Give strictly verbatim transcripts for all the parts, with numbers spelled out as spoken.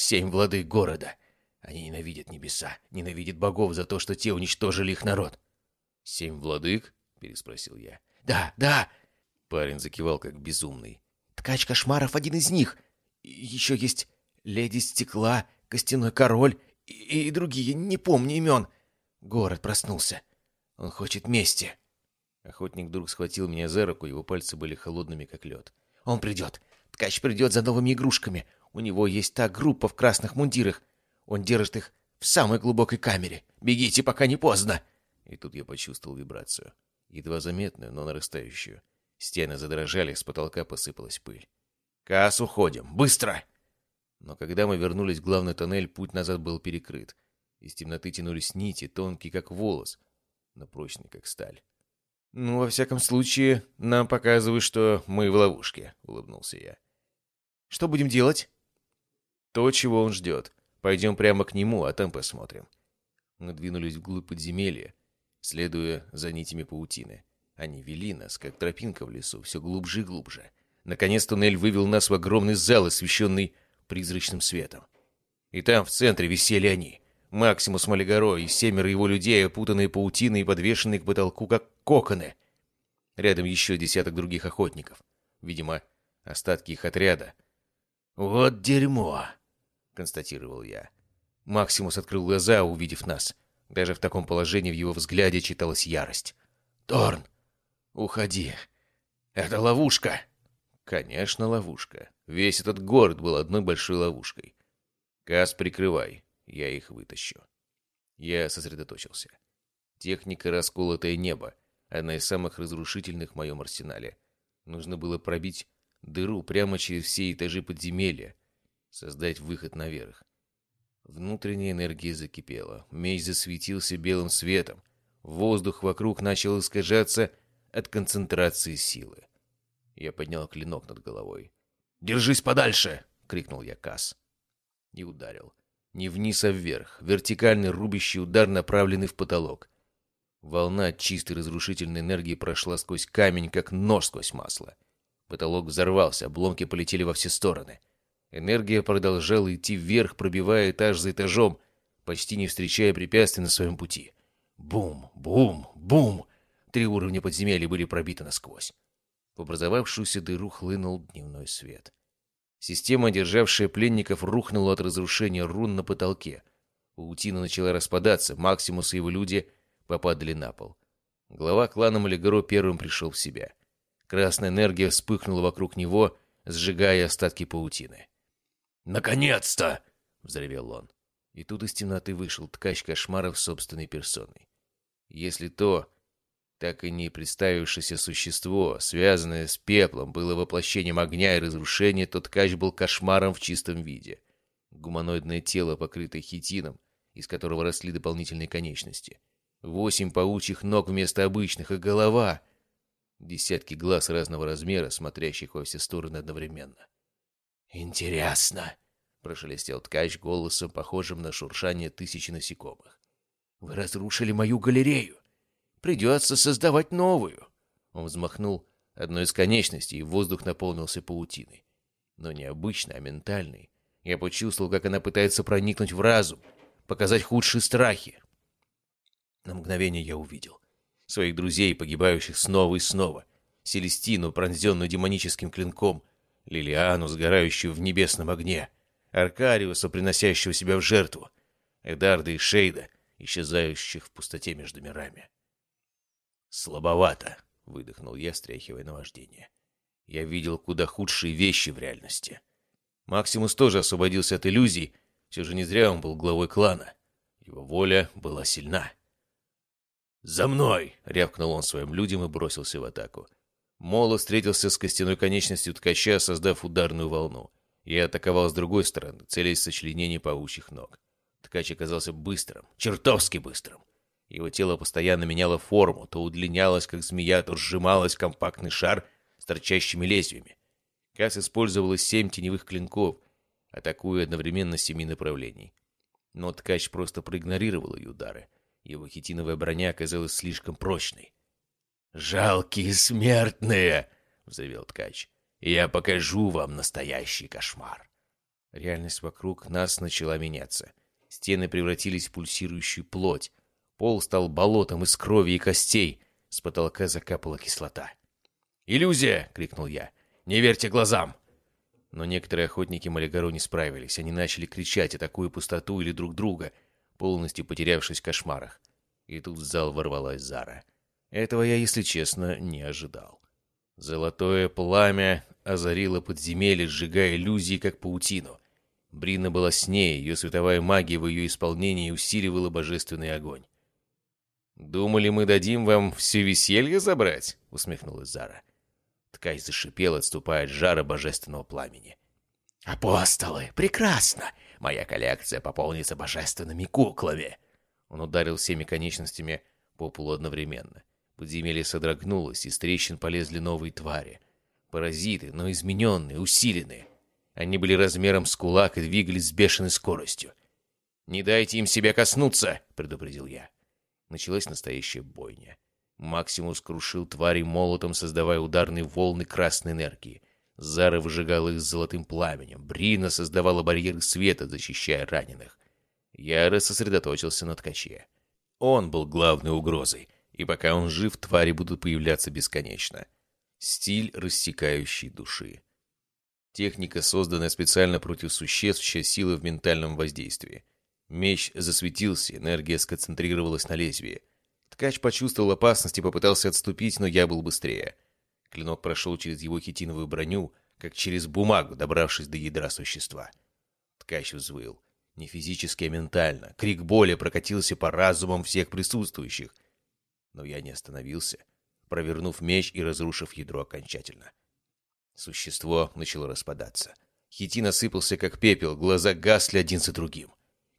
семь владык города. Они ненавидят небеса, ненавидят богов за то, что те уничтожили их народ». «Семь владык?» — переспросил я. «Да, да!» Парень закивал, как безумный. «Ткач кошмаров один из них. И еще есть леди стекла, костяной король и, и другие, не помню имен. Город проснулся. Он хочет мести». Охотник вдруг схватил меня за руку, его пальцы были холодными, как лед. «Он придет. Ткач придет за новыми игрушками. У него есть та группа в красных мундирах. Он держит их в самой глубокой камере. Бегите, пока не поздно!» И тут я почувствовал вибрацию. Едва заметную, но нарастающую. Стены задрожали, с потолка посыпалась пыль. «Каас, уходим! Быстро!» Но когда мы вернулись в главный тоннель, путь назад был перекрыт. Из темноты тянулись нити, тонкие, как волос, но прочные, как сталь. «Ну, во всяком случае, нам показывают, что мы в ловушке», — улыбнулся я. «Что будем делать?» «То, чего он ждет. Пойдем прямо к нему, а там посмотрим». Мы двинулись вглубь подземелья, следуя за нитями паутины. Они вели нас, как тропинка в лесу, все глубже и глубже. Наконец туннель вывел нас в огромный зал, освещенный призрачным светом. И там, в центре, висели они. Максимус Малигаро и семеро его людей, опутанные паутиной и подвешенные к потолку, как коконы. Рядом еще десяток других охотников. Видимо, остатки их отряда. «Вот дерьмо!» — констатировал я. Максимус открыл глаза, увидев нас. Даже в таком положении в его взгляде читалась ярость. «Торн, уходи! Это ловушка!» Конечно, ловушка. Весь этот город был одной большой ловушкой. «Каас, прикрывай, я их вытащу». Я сосредоточился. Техника «Расколотое небо» — одна из самых разрушительных в моем арсенале. Нужно было пробить дыру прямо через все этажи подземелья, создать выход наверх. Внутренняя энергия закипела, меч засветился белым светом, воздух вокруг начал искажаться от концентрации силы. Я поднял клинок над головой. «Держись подальше!» — крикнул я Каас. И ударил. Не вниз, а вверх. Вертикальный рубящий удар, направленный в потолок. Волна чистой разрушительной энергии прошла сквозь камень, как нож сквозь масло. Потолок взорвался, обломки полетели во все стороны. Энергия продолжала идти вверх, пробивая этаж за этажом, почти не встречая препятствий на своем пути. Бум, бум, бум! Три уровня подземелья были пробиты насквозь. В образовавшуюся дыру хлынул дневной свет. Система, державшая пленников, рухнула от разрушения рун на потолке. Паутина начала распадаться, Максимус и его люди попадали на пол. Глава клана Малигаро первым пришел в себя. Красная энергия вспыхнула вокруг него, сжигая остатки паутины. «Наконец-то!» — взревел он. И тут из темноты вышел ткач кошмаров собственной персоной. Если то, так и не представившееся существо, связанное с пеплом, было воплощением огня и разрушения, то ткач был кошмаром в чистом виде. Гуманоидное тело, покрытое хитином, из которого росли дополнительные конечности. Восемь паучьих ног вместо обычных, и голова. Десятки глаз разного размера, смотрящих во все стороны одновременно. «Интересно», — прошелестел ткач голосом, похожим на шуршание тысячи насекомых. «Вы разрушили мою галерею. Придется создавать новую». Он взмахнул одной из конечностей, и воздух наполнился паутиной. Но не обычной, а ментальной. Я почувствовал, как она пытается проникнуть в разум, показать худшие страхи. На мгновение я увидел своих друзей, погибающих снова и снова. Селестину, пронзенную демоническим клинком, Лилиану, сгорающую в небесном огне, Аркариуса, приносящего себя в жертву, Эдарда и Шейда, исчезающих в пустоте между мирами. «Слабовато», — выдохнул я, стряхивая наваждение. Я видел куда худшие вещи в реальности. Максимус тоже освободился от иллюзий, все же не зря он был главой клана. Его воля была сильна. «За мной!» — рявкнул он своим людям и бросился в атаку. Молот встретился с костяной конечностью ткача, создав ударную волну. Я атаковал с другой стороны, целясь в сочленение паучьих ног. Ткач оказался быстрым, чертовски быстрым. Его тело постоянно меняло форму, то удлинялось, как змея, то сжималось в компактный шар с торчащими лезвиями. Каас использовал семь теневых клинков, атакуя одновременно с семи направлений. Но ткач просто проигнорировал ее удары. Его хитиновая броня оказалась слишком прочной. «Жалкие смертные!» — взревел ткач. «Я покажу вам настоящий кошмар!» Реальность вокруг нас начала меняться. Стены превратились в пульсирующую плоть. Пол стал болотом из крови и костей. С потолка закапала кислота. «Иллюзия!» — крикнул я. «Не верьте глазам!» Но некоторые охотники Малигару не справились. Они начали кричать, атакуя пустоту или друг друга, полностью потерявшись в кошмарах. И тут в зал ворвалась Зара. Этого я, если честно, не ожидал. Золотое пламя озарило подземелье, сжигая иллюзии, как паутину. Брина была с ней, ее световая магия в ее исполнении усиливала божественный огонь. «Думали, мы дадим вам все веселье забрать?» — усмехнулась Зара. Ткач зашипел, отступая от жара божественного пламени. «Апостолы! Прекрасно! Моя коллекция пополнится божественными куклами!» Он ударил всеми конечностями по полу одновременно. Подземелье содрогнулось, из трещин полезли новые твари. Паразиты, но измененные, усиленные. Они были размером с кулак и двигались с бешеной скоростью. «Не дайте им себя коснуться!» — предупредил я. Началась настоящая бойня. Максимус крушил тварей молотом, создавая ударные волны красной энергии. Зара выжигала их с золотым пламенем. Брина создавала барьеры света, защищая раненых. Яра сосредоточился на ткаче. Он был главной угрозой, и пока он жив, твари будут появляться бесконечно. Стиль рассекающей души. Техника, созданная специально против существ, чья сила в ментальном воздействии. Меч засветился, энергия сконцентрировалась на лезвии. Ткач почувствовал опасность и попытался отступить, но я был быстрее. Клинок прошел через его хитиновую броню, как через бумагу, добравшись до ядра существа. Ткач взвыл. Не физически, а ментально. Крик боли прокатился по разумам всех присутствующих. Но я не остановился, провернув меч и разрушив ядро окончательно. Существо начало распадаться. Хитин осыпался, как пепел, глаза гасли один за другим.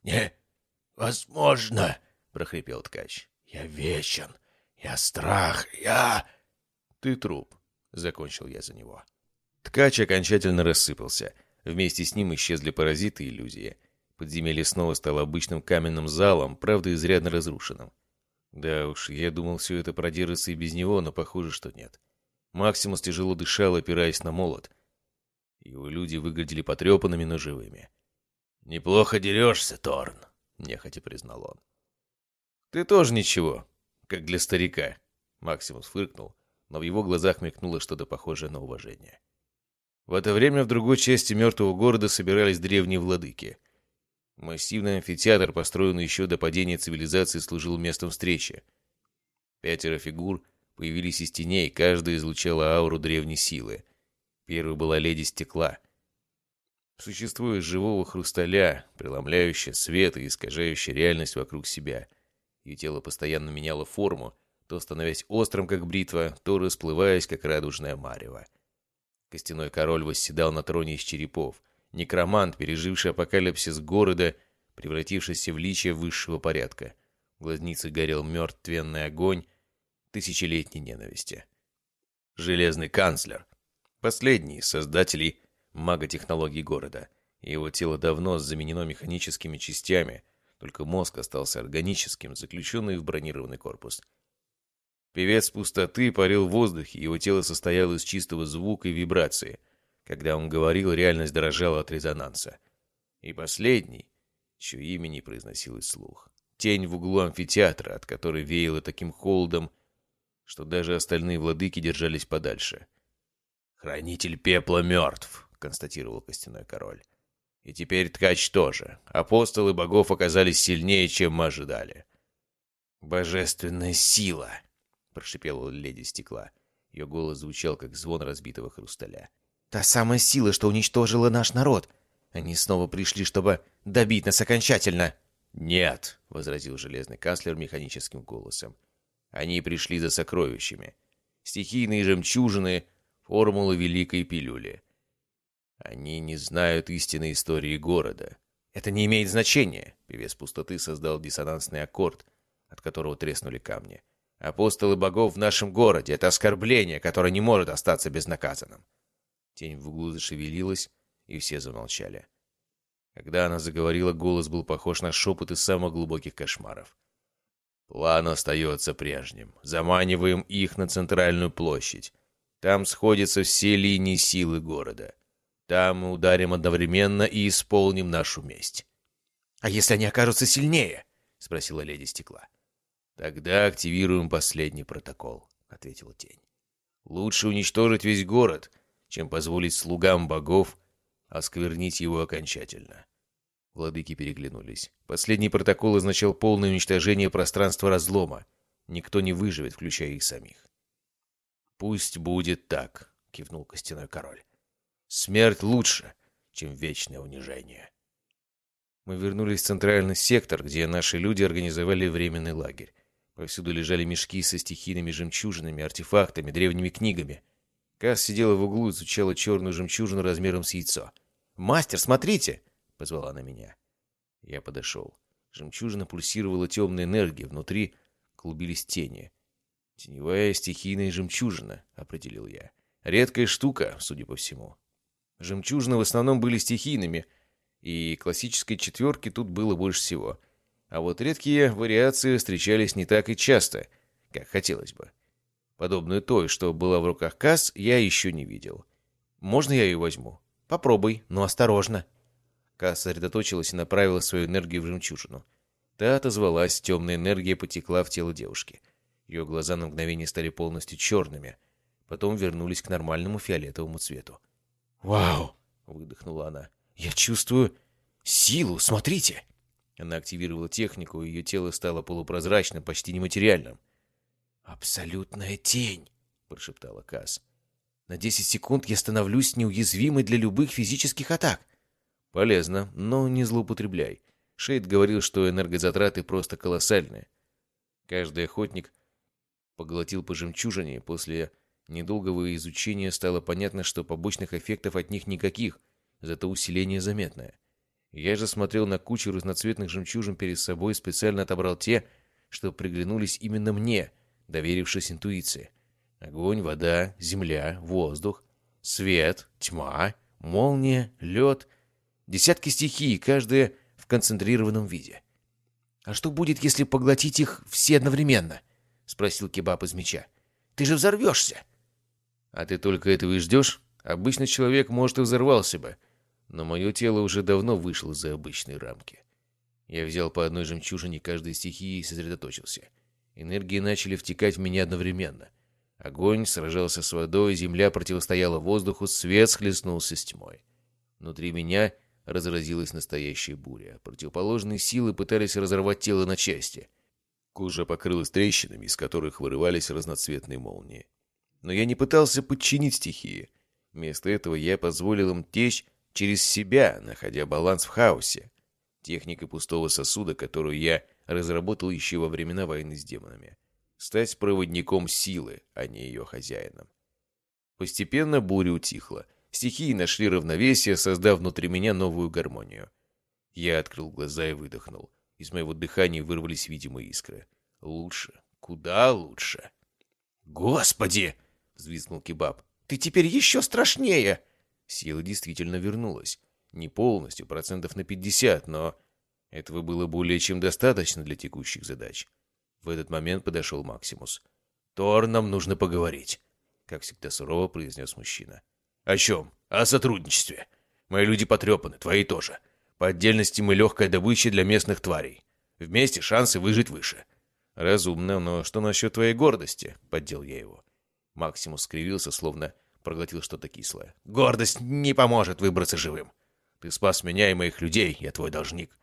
«Невозможно!» — прохрипел ткач. «Я вечен! Я страх! Я...» «Ты труп!» — закончил я за него. Ткач окончательно рассыпался. Вместе с ним исчезли паразиты и иллюзии. Подземелье снова стало обычным каменным залом, правда, изрядно разрушенным. Да уж, я думал, все это продержится и без него, но похоже, что нет. Максимус тяжело дышал, опираясь на молот. Его люди выглядели потрепанными, но живыми. «Неплохо дерешься, Торн», — нехотя признал он. «Ты тоже ничего, как для старика», — Максимус фыркнул, но в его глазах мелькнуло что-то похожее на уважение. В это время в другой части мертвого города собирались древние владыки. Массивный амфитеатр, построенный еще до падения цивилизации, служил местом встречи. Пятеро фигур появились из теней, каждая излучала ауру древней силы. Первой была леди стекла. Существо из живого хрусталя, преломляющее свет и искажающее реальность вокруг себя. Ее тело постоянно меняло форму, то становясь острым, как бритва, то расплываясь, как радужное марево. Костяной король восседал на троне из черепов. Некромант, переживший апокалипсис города, превратившийся в личие высшего порядка. В глазницах горел мертвенный огонь тысячелетней ненависти. Железный канцлер. Последний из создателей маготехнологий города. Его тело давно заменено механическими частями, только мозг остался органическим, заключенный в бронированный корпус. Певец пустоты парил в воздухе, его тело состояло из чистого звука и вибрации. Когда он говорил, реальность дрожала от резонанса. И последний, чье имя не произносилось вслух. Тень в углу амфитеатра, от которой веяло таким холодом, что даже остальные владыки держались подальше. «Хранитель пепла мертв», — констатировал костяной король. «И теперь ткач тоже. Апостолы богов оказались сильнее, чем мы ожидали». «Божественная сила», — прошипела леди стекла. Ее голос звучал, как звон разбитого хрусталя. «Та самая сила, что уничтожила наш народ. Они снова пришли, чтобы добить нас окончательно». «Нет», — возразил железный канцлер механическим голосом. «Они пришли за сокровищами. Стихийные жемчужины, формулы великой пилюли. Они не знают истинной истории города. Это не имеет значения», — певец пустоты создал диссонансный аккорд, от которого треснули камни. «Апостолы богов в нашем городе — это оскорбление, которое не может остаться безнаказанным». Тень в углу зашевелилась, и все замолчали. Когда она заговорила, голос был похож на шепот из самых глубоких кошмаров. «План остается прежним. Заманиваем их на центральную площадь. Там сходятся все линии силы города. Там мы ударим одновременно и исполним нашу месть». «А если они окажутся сильнее?» — спросила леди Стекла. «Тогда активируем последний протокол», — ответила тень. «Лучше уничтожить весь город, чем позволить слугам богов осквернить его окончательно». Владыки переглянулись. Последний протокол означал полное уничтожение пространства разлома. Никто не выживет, включая их самих. «Пусть будет так», — кивнул Костяной Король. «Смерть лучше, чем вечное унижение». Мы вернулись в центральный сектор, где наши люди организовали временный лагерь. Повсюду лежали мешки со стихийными жемчужинами, артефактами, древними книгами. Касс сидела в углу и изучала черную жемчужину размером с яйцо. «Мастер, смотрите!» — позвала она меня. Я подошел. Жемчужина пульсировала темной энергией, внутри клубились тени. «Теневая стихийная жемчужина», — определил я. «Редкая штука, судя по всему». Жемчужины в основном были стихийными, и классической четверки тут было больше всего. А вот редкие вариации встречались не так и часто, как хотелось бы. Подобную той, что была в руках Касс, я еще не видел. «Можно я ее возьму?» «Попробуй, но осторожно». Касс сосредоточилась и направила свою энергию в жемчужину. Та отозвалась, темная энергия потекла в тело девушки. Ее глаза на мгновение стали полностью черными, потом вернулись к нормальному фиолетовому цвету. «Вау!» — выдохнула она. «Я чувствую силу, смотрите!» Она активировала технику, и ее тело стало полупрозрачным, почти нематериальным. «Абсолютная тень!» — прошептала Касс. «На десять секунд я становлюсь неуязвимой для любых физических атак». «Полезно, но не злоупотребляй. Шейд говорил, что энергозатраты просто колоссальные. Каждый охотник поглотил по жемчужине, и после недолгого изучения стало понятно, что побочных эффектов от них никаких, зато усиление заметное. Я же смотрел на кучу разноцветных жемчужин перед собой и специально отобрал те, что приглянулись именно мне, доверившись интуиции. Огонь, вода, земля, воздух, свет, тьма, молния, лед. Десятки стихий, каждая в концентрированном виде. «А что будет, если поглотить их все одновременно?» — спросил Кебаб из меча. «Ты же взорвешься!» «А ты только этого и ждешь? Обычный человек, может, и взорвался бы, но мое тело уже давно вышло за обычные рамки». Я взял по одной жемчужине каждой стихии и сосредоточился. Энергии начали втекать в меня одновременно. Огонь сражался с водой, земля противостояла воздуху, свет схлестнулся с тьмой. Внутри меня разразилась настоящая буря. Противоположные силы пытались разорвать тело на части. Кожа покрылась трещинами, из которых вырывались разноцветные молнии. Но я не пытался подчинить стихии. Вместо этого я позволил им течь через себя, находя баланс в хаосе. Техникой пустого сосуда, которую я разработал еще во времена войны с демонами. Стать проводником силы, а не ее хозяином. Постепенно буря утихла. Стихии нашли равновесие, создав внутри меня новую гармонию. Я открыл глаза и выдохнул. Из моего дыхания вырвались видимые искры. Лучше. Куда лучше. «Господи!» — взвизгнул Кебаб. «Ты теперь еще страшнее!» Сила действительно вернулась. Не полностью, процентов на пятьдесят, но этого было более чем достаточно для текущих задач. В этот момент подошел Максимус. «Тор, нам нужно поговорить», — как всегда сурово произнес мужчина. «О чем? О сотрудничестве. Мои люди потрепаны, твои тоже. По отдельности мы легкая добыча для местных тварей. Вместе шансы выжить выше». «Разумно, но что насчет твоей гордости?» — поддел я его. Максимус скривился, словно проглотил что-то кислое. «Гордость не поможет выбраться живым. Ты спас меня и моих людей, я твой должник».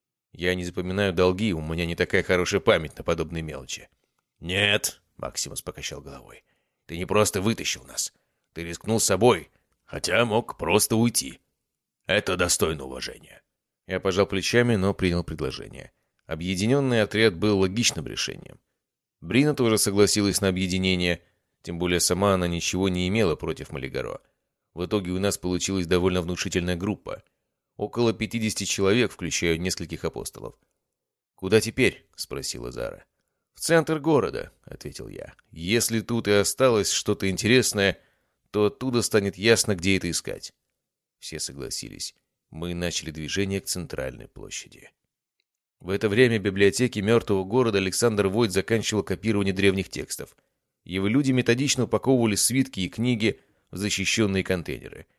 «Я не запоминаю долги, у меня не такая хорошая память на подобные мелочи». «Нет», — Максимус покачал головой, — «ты не просто вытащил нас. Ты рискнул собой, хотя мог просто уйти. Это достойно уважения». Я пожал плечами, но принял предложение. Объединенный отряд был логичным решением. Брина тоже согласилась на объединение, тем более сама она ничего не имела против Малигаро. В итоге у нас получилась довольно внушительная группа. Около пятидесяти человек, включая нескольких апостолов. «Куда теперь?» — спросила Зара. «В центр города», — ответил я. «Если тут и осталось что-то интересное, то оттуда станет ясно, где это искать». Все согласились. Мы начали движение к центральной площади. В это время в библиотеке мертвого города Александр Войт заканчивал копирование древних текстов. Его люди методично упаковывали свитки и книги в защищенные контейнеры.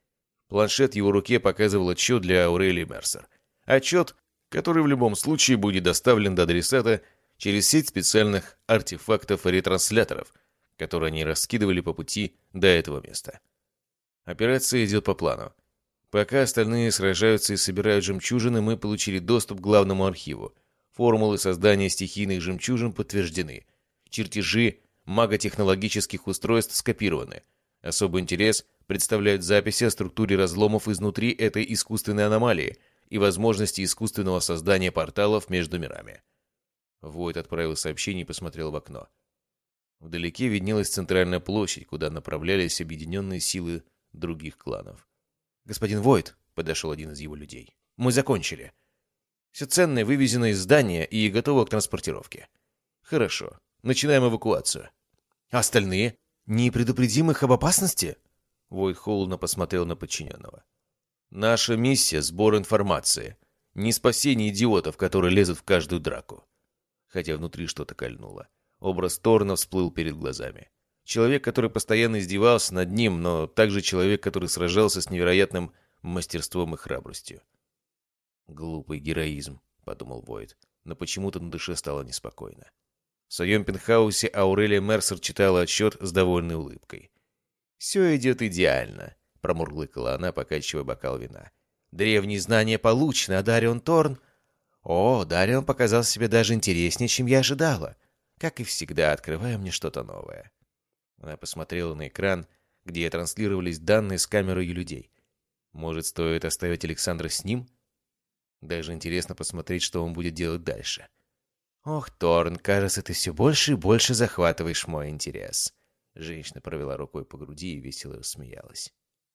Планшет в его руке показывал отчет для Аурелии Мерсер. Отчет, который в любом случае будет доставлен до адресата через сеть специальных артефактов и ретрансляторов, которые они раскидывали по пути до этого места. Операция идет по плану. Пока остальные сражаются и собирают жемчужины, мы получили доступ к главному архиву. Формулы создания стихийных жемчужин подтверждены. Чертежи маготехнологических устройств скопированы. Особый интерес представляют записи о структуре разломов изнутри этой искусственной аномалии и возможности искусственного создания порталов между мирами. Войд отправил сообщение и посмотрел в окно. Вдалеке виднелась центральная площадь, куда направлялись объединенные силы других кланов. «Господин Войд», — подошел один из его людей, — «мы закончили. Все ценное вывезено из здания и готово к транспортировке». «Хорошо. Начинаем эвакуацию». «А остальные? Не предупредим их об опасности?» Войд холодно посмотрел на подчиненного. «Наша миссия — сбор информации. Не спасение идиотов, которые лезут в каждую драку». Хотя внутри что-то кольнуло. Образ Торна всплыл перед глазами. Человек, который постоянно издевался над ним, но также человек, который сражался с невероятным мастерством и храбростью. «Глупый героизм», — подумал Войд, но почему-то на душе стало неспокойно. В своем пентхаусе Аурелия Мерсер читала отчет с довольной улыбкой. «Все идет идеально», — промурлыкала она, покачивая бокал вина. «Древние знания получены, а Дарион Торн...» «О, Дарион показал себе даже интереснее, чем я ожидала. Как и всегда, открывая мне что-то новое». Она посмотрела на экран, где транслировались данные с камеры ее людей. Может, стоит оставить Александра с ним? Даже интересно посмотреть, что он будет делать дальше. «Ох, Торн, кажется, ты все больше и больше захватываешь мой интерес». Женщина провела рукой по груди и весело рассмеялась.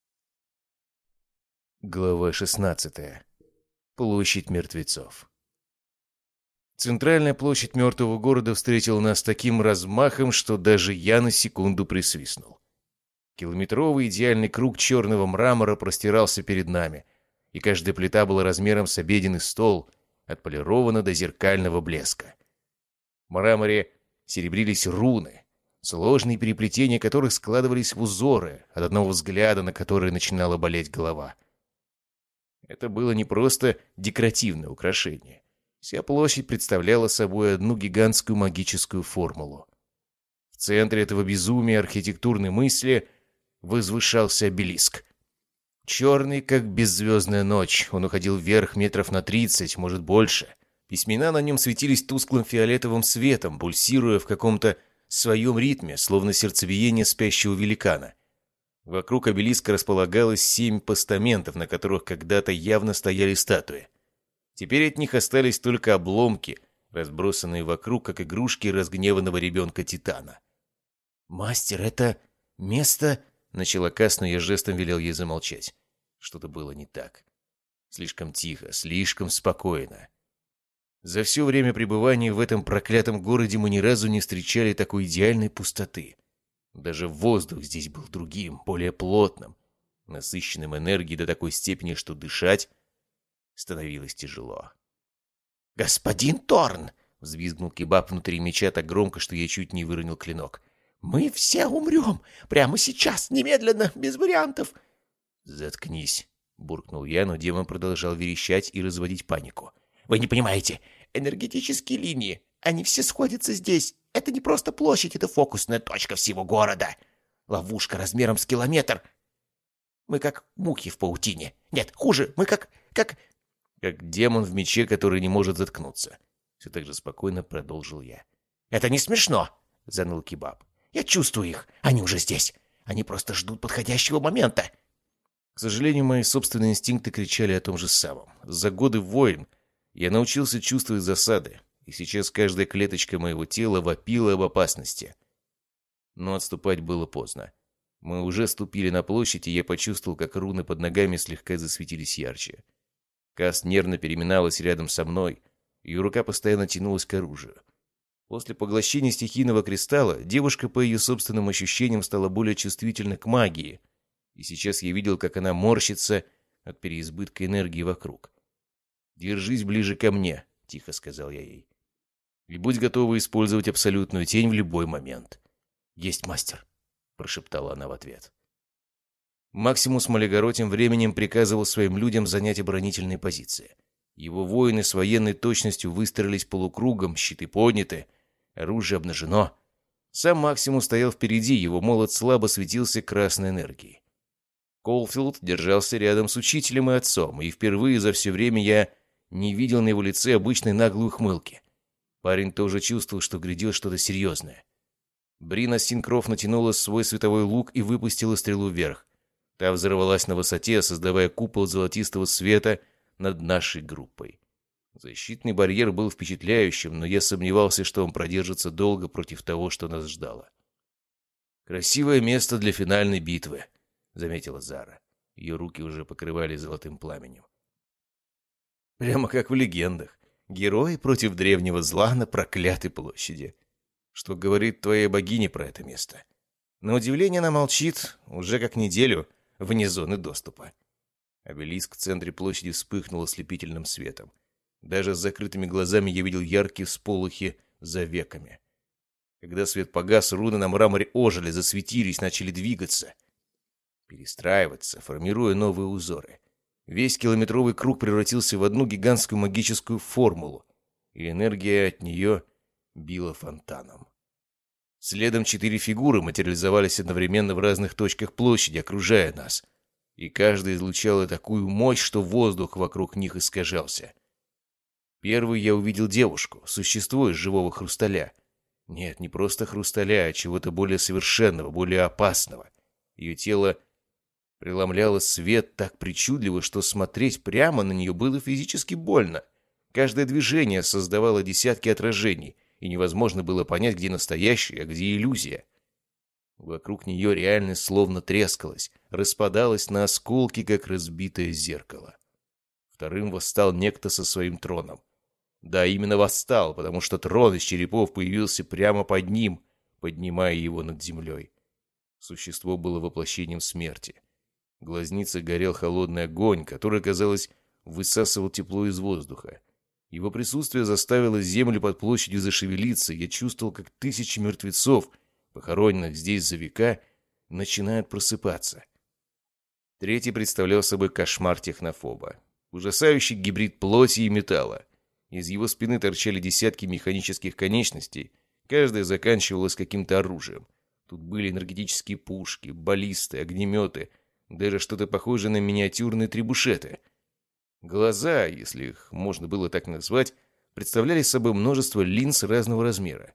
Глава шестнадцатая. Площадь мертвецов. Центральная площадь мертвого города встретила нас таким размахом, что даже я на секунду присвистнул. Километровый идеальный круг черного мрамора простирался перед нами, и каждая плита была размером с обеденный стол, отполирована до зеркального блеска. В мраморе серебрились руны, сложные переплетения которых складывались в узоры, от одного взгляда на которые начинала болеть голова. Это было не просто декоративное украшение. Вся площадь представляла собой одну гигантскую магическую формулу. В центре этого безумия архитектурной мысли возвышался обелиск. Черный, как беззвездная ночь, он уходил вверх метров на тридцать, может больше. Письмена на нем светились тусклым фиолетовым светом, пульсируя в каком-то своем ритме, словно сердцебиение спящего великана. Вокруг обелиска располагалось семь постаментов, на которых когда-то явно стояли статуи. Теперь от них остались только обломки, разбросанные вокруг, как игрушки разгневанного ребенка-титана. «Мастер, это место...» — начала Кас, но я жестом велел ей замолчать. Что-то было не так. Слишком тихо, слишком спокойно. За все время пребывания в этом проклятом городе мы ни разу не встречали такой идеальной пустоты. Даже воздух здесь был другим, более плотным, насыщенным энергией до такой степени, что дышать становилось тяжело. «Господин Торн!» — взвизгнул Кебаб внутри меча так громко, что я чуть не выронил клинок. «Мы все умрем! Прямо сейчас, немедленно, без вариантов!» «Заткнись!» — буркнул я, но демон продолжал верещать и разводить панику. «Вы не понимаете, энергетические линии, они все сходятся здесь. Это не просто площадь, это фокусная точка всего города. Ловушка размером с километр. Мы как мухи в паутине. Нет, хуже, мы как... как... как демон в мече, который не может заткнуться. Все так же спокойно продолжил я. «Это не смешно!» — заныл Кебаб. «Я чувствую их. Они уже здесь. Они просто ждут подходящего момента». К сожалению, мои собственные инстинкты кричали о том же самом. За годы войн я научился чувствовать засады, и сейчас каждая клеточка моего тела вопила об опасности. Но отступать было поздно. Мы уже ступили на площадь, и я почувствовал, как руны под ногами слегка засветились ярче. Кас нервно переминалась рядом со мной, ее рука постоянно тянулась к оружию. После поглощения стихийного кристалла девушка, по ее собственным ощущениям, стала более чувствительна к магии, и сейчас я видел, как она морщится от переизбытка энергии вокруг. «Держись ближе ко мне», — тихо сказал я ей. «И будь готова использовать абсолютную тень в любой момент». «Есть, мастер», — прошептала она в ответ. Максимус Малегоро тем временем приказывал своим людям занять оборонительные позиции. Его воины с военной точностью выстроились полукругом, щиты подняты, оружие обнажено. Сам Максимус стоял впереди, его молот слабо светился красной энергией. Колфилд держался рядом с учителем и отцом, и впервые за все время я не видел на его лице обычной наглой ухмылки. Парень тоже чувствовал, что грядет что-то серьезное. Брина Синкроф натянула свой световой лук и выпустила стрелу вверх. Та взорвалась на высоте, создавая купол золотистого света над нашей группой. Защитный барьер был впечатляющим, но я сомневался, что он продержится долго против того, что нас ждало. «Красивое место для финальной битвы», — заметила Зара. Ее руки уже покрывали золотым пламенем. «Прямо как в легендах. Герои против древнего зла на проклятой площади. Что говорит твоя богиня про это место?» На удивление она молчит уже как неделю вне зоны доступа. Обелиск в центре площади вспыхнул ослепительным светом. Даже с закрытыми глазами я видел яркие всполохи за веками. Когда свет погас, руны на мраморе ожили, засветились, начали двигаться, перестраиваться, формируя новые узоры. Весь километровый круг превратился в одну гигантскую магическую формулу, и энергия от нее била фонтаном. Следом четыре фигуры материализовались одновременно в разных точках площади, окружая нас. И каждая излучала такую мощь, что воздух вокруг них искажался. Первый я увидел девушку, существо из живого хрусталя. Нет, не просто хрусталя, а чего-то более совершенного, более опасного. Ее тело преломляло свет так причудливо, что смотреть прямо на нее было физически больно. Каждое движение создавало десятки отражений, и невозможно было понять, где настоящее, а где иллюзия. Вокруг нее реальность словно трескалась, распадалась на осколки, как разбитое зеркало. Вторым восстал некто со своим троном. Да, именно восстал, потому что трон из черепов появился прямо под ним, поднимая его над землей. Существо было воплощением смерти. В глазнице горел холодный огонь, который, казалось, высасывал тепло из воздуха. Его присутствие заставило землю под площадью зашевелиться, и я чувствовал, как тысячи мертвецов, похороненных здесь за века, начинают просыпаться. Третий представлял собой кошмар технофоба. Ужасающий гибрид плоти и металла. Из его спины торчали десятки механических конечностей, каждая заканчивалась каким-то оружием. Тут были энергетические пушки, баллисты, огнеметы, даже что-то похожее на миниатюрные требушеты. Глаза, если их можно было так назвать, представляли собой множество линз разного размера.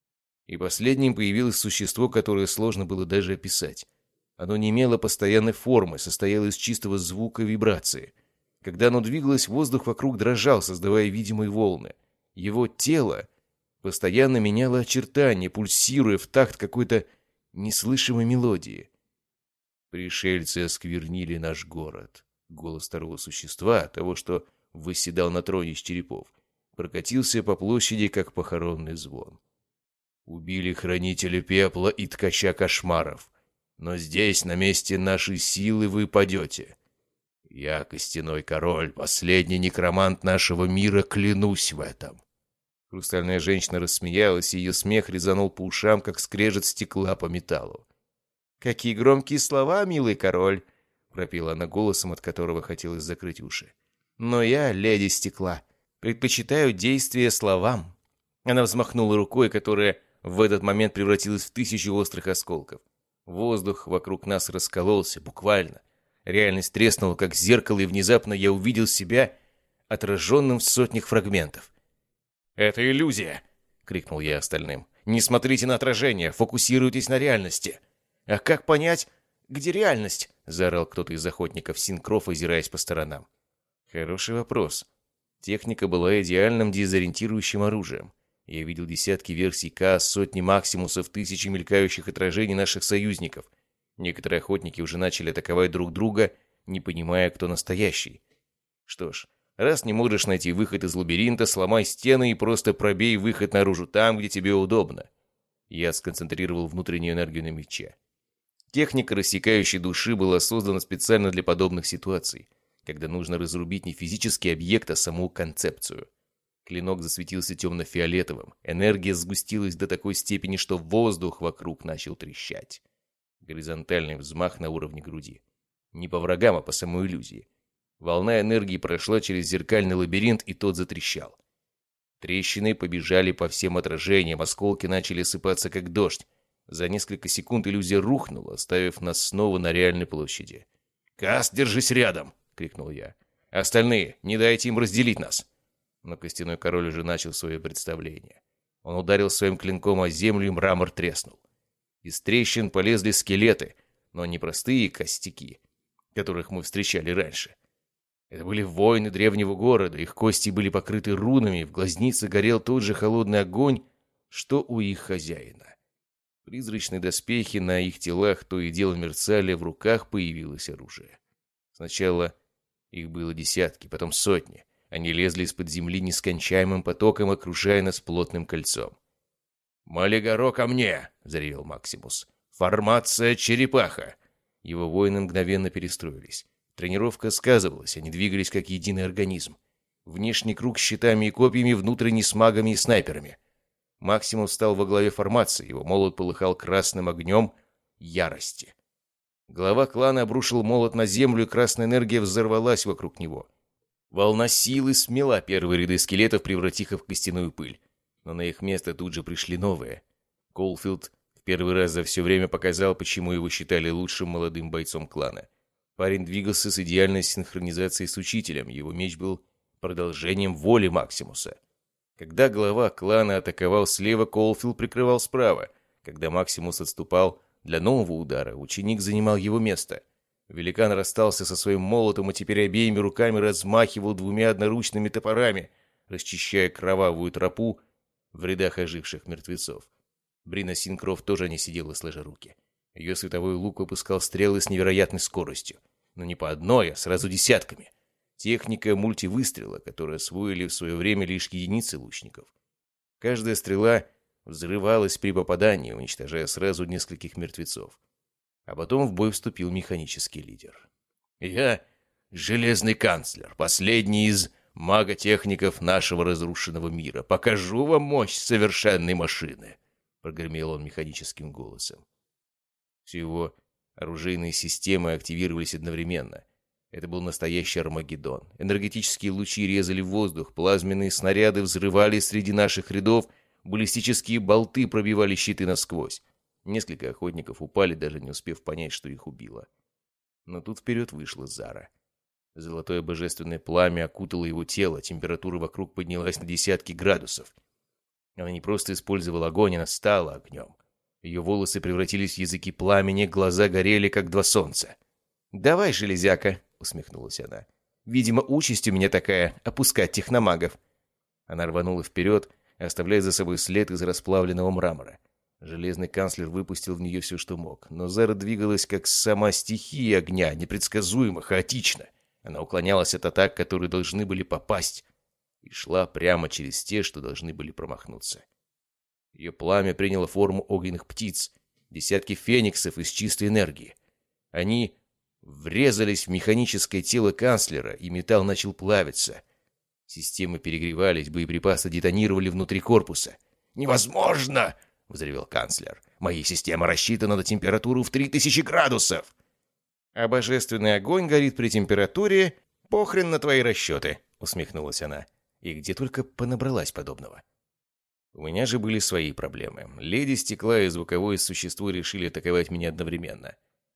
И последним появилось существо, которое сложно было даже описать. Оно не имело постоянной формы, состояло из чистого звука и вибрации. Когда оно двигалось, воздух вокруг дрожал, создавая видимые волны. Его тело постоянно меняло очертания, пульсируя в такт какой-то неслышимой мелодии. «Пришельцы осквернили наш город». Голос второго существа, того, что восседал на троне из черепов, прокатился по площади, как похоронный звон. «Убили хранителя пепла и ткача кошмаров. Но здесь, на месте нашей силы, вы падете. Я, Костяной Король, последний некромант нашего мира, клянусь в этом». Хрустальная женщина рассмеялась, и ее смех резанул по ушам, как скрежет стекла по металлу. «Какие громкие слова, милый король!» — пропела она голосом, от которого хотелось закрыть уши. «Но я, леди стекла, предпочитаю действия словам». Она взмахнула рукой, которая в этот момент превратилась в тысячу острых осколков. Воздух вокруг нас раскололся, буквально. Реальность треснула, как зеркало, и внезапно я увидел себя отраженным в сотнях фрагментов. «Это иллюзия!» — крикнул я остальным. «Не смотрите на отражение, фокусируйтесь на реальности!» «А как понять, где реальность?» — заорал кто-то из охотников Синкроф, озираясь по сторонам. Хороший вопрос. Техника была идеальным дезориентирующим оружием. Я видел десятки версий К, сотни Максимусов, тысячи мелькающих отражений наших союзников. Некоторые охотники уже начали атаковать друг друга, не понимая, кто настоящий. Что ж, раз не можешь найти выход из лабиринта, сломай стены и просто пробей выход наружу там, где тебе удобно. Я сконцентрировал внутреннюю энергию на мече. Техника рассекающей души была создана специально для подобных ситуаций, когда нужно разрубить не физический объект, а саму концепцию. Клинок засветился темно-фиолетовым, энергия сгустилась до такой степени, что воздух вокруг начал трещать. Горизонтальный взмах на уровне груди. Не по врагам, а по самой иллюзии. Волна энергии прошла через зеркальный лабиринт, и тот затрещал. Трещины побежали по всем отражениям, осколки начали сыпаться как дождь. За несколько секунд иллюзия рухнула, оставив нас снова на реальной площади. «Каст, держись рядом!» — крикнул я. «Остальные, не дайте им разделить нас!» Но костяной король уже начал свое представление. Он ударил своим клинком о землю, и мрамор треснул. Из трещин полезли скелеты, но не простые костяки, которых мы встречали раньше. Это были воины древнего города, их кости были покрыты рунами, в глазнице горел тот же холодный огонь, что у их хозяина. Призрачные доспехи на их телах то и дело мерцали, в руках появилось оружие. Сначала их было десятки, потом сотни. Они лезли из-под земли нескончаемым потоком, окружая нас плотным кольцом. «Малигаро ко мне!» — заревел Максимус. «Формация черепаха!» Его воины мгновенно перестроились. Тренировка сказывалась, они двигались как единый организм. Внешний круг с щитами и копьями, внутренний с магами и снайперами. Максимус встал во главе формации, его молот полыхал красным огнем ярости. Глава клана обрушил молот на землю, и красная энергия взорвалась вокруг него. Волна силы смела первые ряды скелетов, превратив их в костяную пыль. Но на их место тут же пришли новые. Коулфилд в первый раз за все время показал, почему его считали лучшим молодым бойцом клана. Парень двигался с идеальной синхронизацией с учителем, его меч был продолжением воли Максимуса. Когда глава клана атаковал слева, Коулфилд прикрывал справа. Когда Максимус отступал для нового удара, ученик занимал его место. Великан расстался со своим молотом и теперь обеими руками размахивал двумя одноручными топорами, расчищая кровавую тропу в рядах оживших мертвецов. Брина Синкрофт тоже не сидела сложа руки. Ее световой лук выпускал стрелы с невероятной скоростью. Но не по одной, а сразу десятками. Техника мультивыстрела, которую освоили в свое время лишь единицы лучников. Каждая стрела взрывалась при попадании, уничтожая сразу нескольких мертвецов. А потом в бой вступил механический лидер. «Я — Железный канцлер, последний из маготехников нашего разрушенного мира. Покажу вам мощь совершенной машины!» — прогремел он механическим голосом. Все его оружейные системы активировались одновременно. Это был настоящий Армагеддон. Энергетические лучи резали воздух, плазменные снаряды взрывались среди наших рядов, баллистические болты пробивали щиты насквозь. Несколько охотников упали, даже не успев понять, что их убило. Но тут вперед вышла Зара. Золотое божественное пламя окутало его тело, температура вокруг поднялась на десятки градусов. Она не просто использовала огонь, она стала огнем. Ее волосы превратились в языки пламени, глаза горели, как два солнца. «Давай, железяка!» — усмехнулась она. «Видимо, участь у меня такая — опускать техномагов». Она рванула вперед, оставляя за собой след из расплавленного мрамора. Железный канцлер выпустил в нее все, что мог. Но Зара двигалась, как сама стихия огня, непредсказуемо, хаотично. Она уклонялась от атак, которые должны были попасть, и шла прямо через те, что должны были промахнуться. Ее пламя приняло форму огненных птиц, десятки фениксов из чистой энергии. Они врезались в механическое тело канцлера, и металл начал плавиться. Системы перегревались, боеприпасы детонировали внутри корпуса. «Невозможно!» — взревел канцлер. «Моя система рассчитана на температуру в три тысячи градусов!» «А божественный огонь горит при температуре... Похрен на твои расчеты!» — усмехнулась она. И где только понабралась подобного. У меня же были свои проблемы. Леди Стекла и звуковое существо решили атаковать меня одновременно.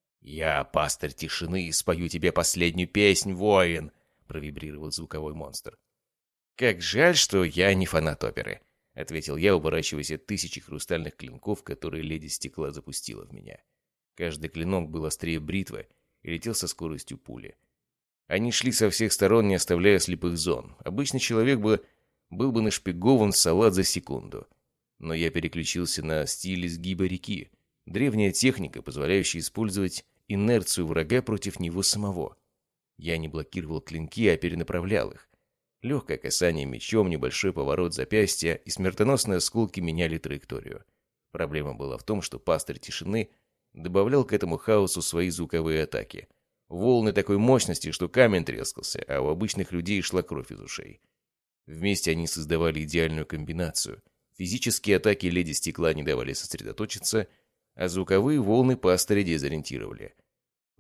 «Я, пастырь тишины, спою тебе последнюю песнь, воин!» — провибрировал звуковой монстр. «Как жаль, что я не фанат оперы», — ответил я, уворачиваясь от тысячи хрустальных клинков, которые леди Стекла запустила в меня. Каждый клинок был острее бритвы и летел со скоростью пули. Они шли со всех сторон, не оставляя слепых зон. Обычный человек бы был бы нашпигован в салат за секунду. Но я переключился на стиль изгиба реки. Древняя техника, позволяющая использовать инерцию врага против него самого. Я не блокировал клинки, а перенаправлял их. Легкое касание мечом, небольшой поворот запястья, и смертоносные осколки меняли траекторию. Проблема была в том, что пастырь тишины добавлял к этому хаосу свои звуковые атаки. Волны такой мощности, что камень трескался, а у обычных людей шла кровь из ушей. Вместе они создавали идеальную комбинацию. Физические атаки леди Стекла не давали сосредоточиться, а звуковые волны пастыря дезориентировали.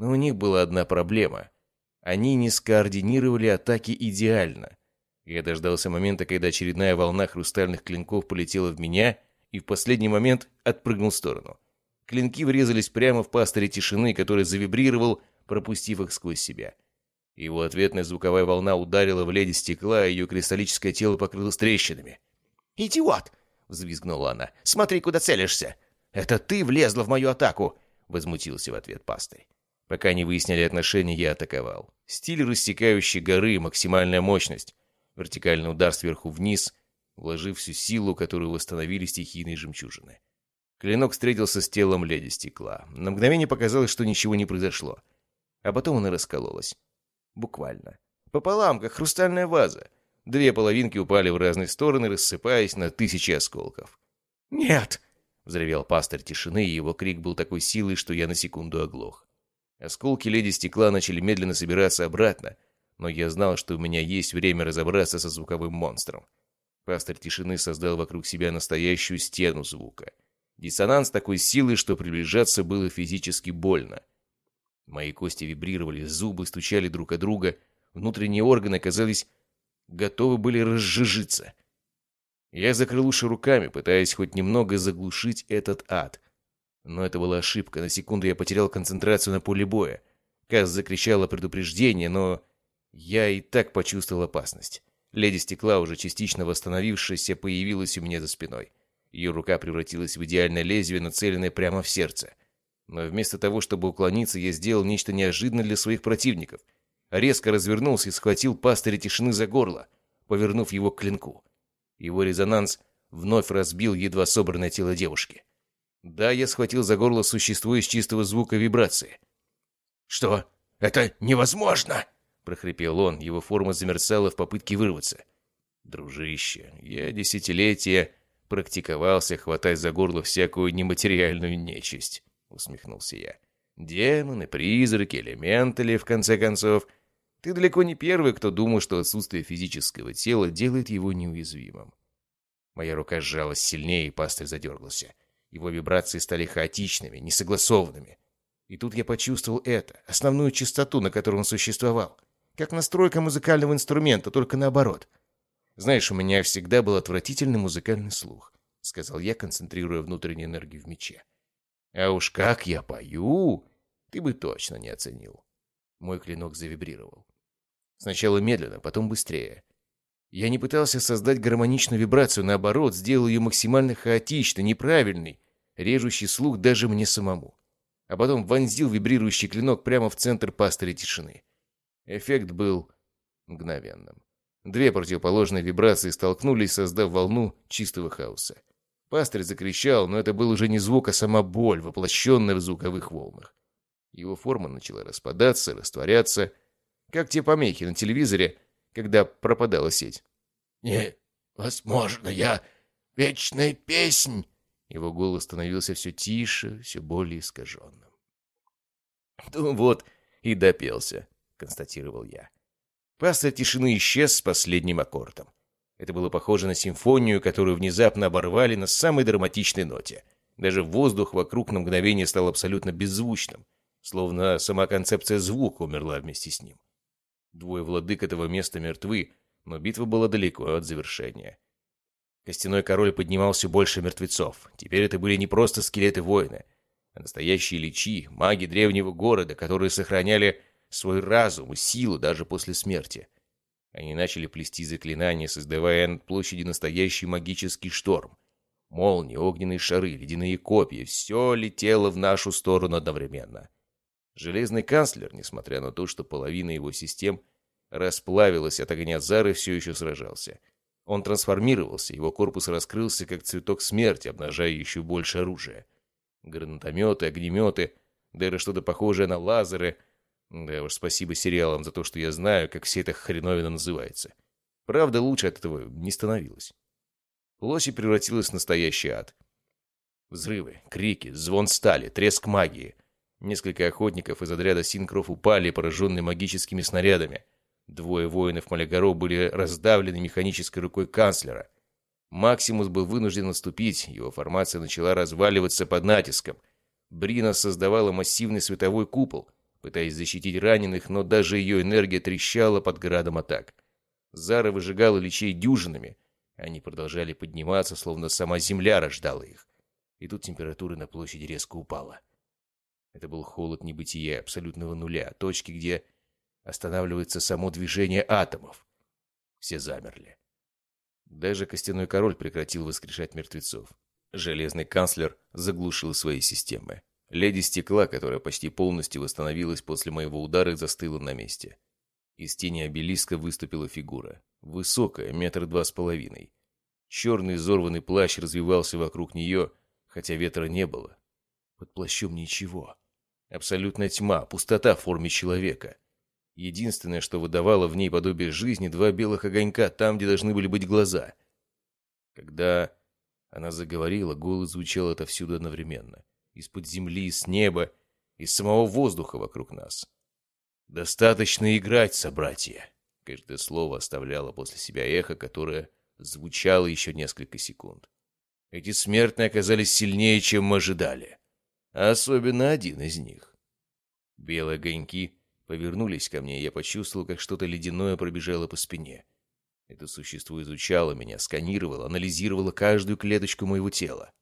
Но у них была одна проблема. Они не скоординировали атаки идеально. Я дождался момента, когда очередная волна хрустальных клинков полетела в меня и в последний момент отпрыгнул в сторону. Клинки врезались прямо в пастыря тишины, который завибрировал, пропустив их сквозь себя. Его ответная звуковая волна ударила в леди стекла, и ее кристаллическое тело покрылось трещинами. «Идиот!» — взвизгнула она. «Смотри, куда целишься!» «Это ты влезла в мою атаку!» — возмутился в ответ пастырь. Пока не выясняли отношения, я атаковал. Стиль рассекающей горы, максимальная мощность. Вертикальный удар сверху вниз, вложив всю силу, которую восстановили стихийные жемчужины. Клинок встретился с телом леди стекла. На мгновение показалось, что ничего не произошло. А потом она раскололась. Буквально. Пополам, как хрустальная ваза. Две половинки упали в разные стороны, рассыпаясь на тысячи осколков. «Нет!» — взревел пастырь тишины, и его крик был такой силой, что я на секунду оглох. Осколки леди стекла начали медленно собираться обратно, но я знал, что у меня есть время разобраться со звуковым монстром. Пастырь тишины создал вокруг себя настоящую стену звука. Диссонанс такой силы, что приближаться было физически больно. Мои кости вибрировали, зубы стучали друг о друга, внутренние органы, казались, готовы были разжижиться. Я закрыл уши руками, пытаясь хоть немного заглушить этот ад. Но это была ошибка. На секунду я потерял концентрацию на поле боя. Каз закричала предупреждение, но я и так почувствовал опасность. Леди стекла, уже частично восстановившаяся, появилась у меня за спиной. Ее рука превратилась в идеальное лезвие, нацеленное прямо в сердце. Но вместо того, чтобы уклониться, я сделал нечто неожиданное для своих противников. Резко развернулся и схватил пастыря тишины за горло, повернув его к клинку. Его резонанс вновь разбил едва собранное тело девушки. Да, я схватил за горло существо из чистого звука вибрации. «Что? Это невозможно!» — прохрипел он, его форма замерцала в попытке вырваться. «Дружище, я десятилетия практиковался хватать за горло всякую нематериальную нечисть», — усмехнулся я. «Демоны, призраки, элементали, в конце концов. Ты далеко не первый, кто думал, что отсутствие физического тела делает его неуязвимым». Моя рука сжалась сильнее, и пастырь задергался. Его вибрации стали хаотичными, несогласованными. И тут я почувствовал это, основную частоту, на которой он существовал. Как настройка музыкального инструмента, только наоборот. «Знаешь, у меня всегда был отвратительный музыкальный слух», — сказал я, концентрируя внутреннюю энергию в мече. «А уж как я пою, ты бы точно не оценил». Мой клинок завибрировал. Сначала медленно, потом быстрее. Я не пытался создать гармоничную вибрацию, наоборот, сделал ее максимально хаотичной, неправильной, режущий слух даже мне самому. А потом вонзил вибрирующий клинок прямо в центр пастыря тишины. Эффект был мгновенным. Две противоположные вибрации столкнулись, создав волну чистого хаоса. Пастырь закричал, но это был уже не звук, а сама боль, воплощенная в звуковых волнах. Его форма начала распадаться, растворяться, как те помехи на телевизоре, когда пропадала сеть. «Невозможно, я... Вечная песнь!» Его голос становился все тише, все более искаженным. «Ну вот и допелся», — констатировал я. Пастырь тишины исчез с последним аккордом. Это было похоже на симфонию, которую внезапно оборвали на самой драматичной ноте. Даже воздух вокруг на мгновение стал абсолютно беззвучным, словно сама концепция звука умерла вместе с ним. Двое владык этого места мертвы, но битва была далеко от завершения. Костяной король поднимал все больше мертвецов. Теперь это были не просто скелеты-воины, а настоящие личи, маги древнего города, которые сохраняли свой разум и силу даже после смерти. Они начали плести заклинания, создавая над площадью настоящий магический шторм. Молнии, огненные шары, ледяные копья — все летело в нашу сторону одновременно. Железный канцлер, несмотря на то, что половина его систем расплавилась от огня Зары, все еще сражался. Он трансформировался, его корпус раскрылся, как цветок смерти, обнажая еще больше оружия. Гранатометы, огнеметы, даже что-то похожее на лазеры. Да уж, спасибо сериалам за то, что я знаю, как вся эта хреновина называется. Правда, лучше от этого не становилось. Площадь превратилась в настоящий ад. Взрывы, крики, звон стали, треск магии. Несколько охотников из отряда Синкров упали, пораженные магическими снарядами. Двое воинов Малягоро были раздавлены механической рукой канцлера. Максимус был вынужден отступить, его формация начала разваливаться под натиском. Брина создавала массивный световой купол, пытаясь защитить раненых, но даже ее энергия трещала под градом атак. Зара выжигала личей дюжинами. Они продолжали подниматься, словно сама земля рождала их. И тут температура на площади резко упала. Это был холод небытия, абсолютного нуля, точки, где останавливается само движение атомов. Все замерли. Даже Костяной Король прекратил воскрешать мертвецов. Железный канцлер заглушил свои системы. Леди Стекла, которая почти полностью восстановилась после моего удара, застыла на месте. Из тени обелиска выступила фигура. Высокая, метр два с половиной. Черный изорванный плащ развивался вокруг нее, хотя ветра не было. Под плащом ничего. Абсолютная тьма, пустота в форме человека. Единственное, что выдавало в ней подобие жизни, два белых огонька там, где должны были быть глаза. Когда она заговорила, голос звучал отовсюду одновременно. Из-под земли, с неба, из самого воздуха вокруг нас. «Достаточно играть, собратья!» Каждое слово оставляло после себя эхо, которое звучало еще несколько секунд. Эти смертные оказались сильнее, чем мы ожидали. Особенно один из них. Белые огоньки повернулись ко мне, и я почувствовал, как что-то ледяное пробежало по спине. Это существо изучало меня, сканировало, анализировало каждую клеточку моего тела.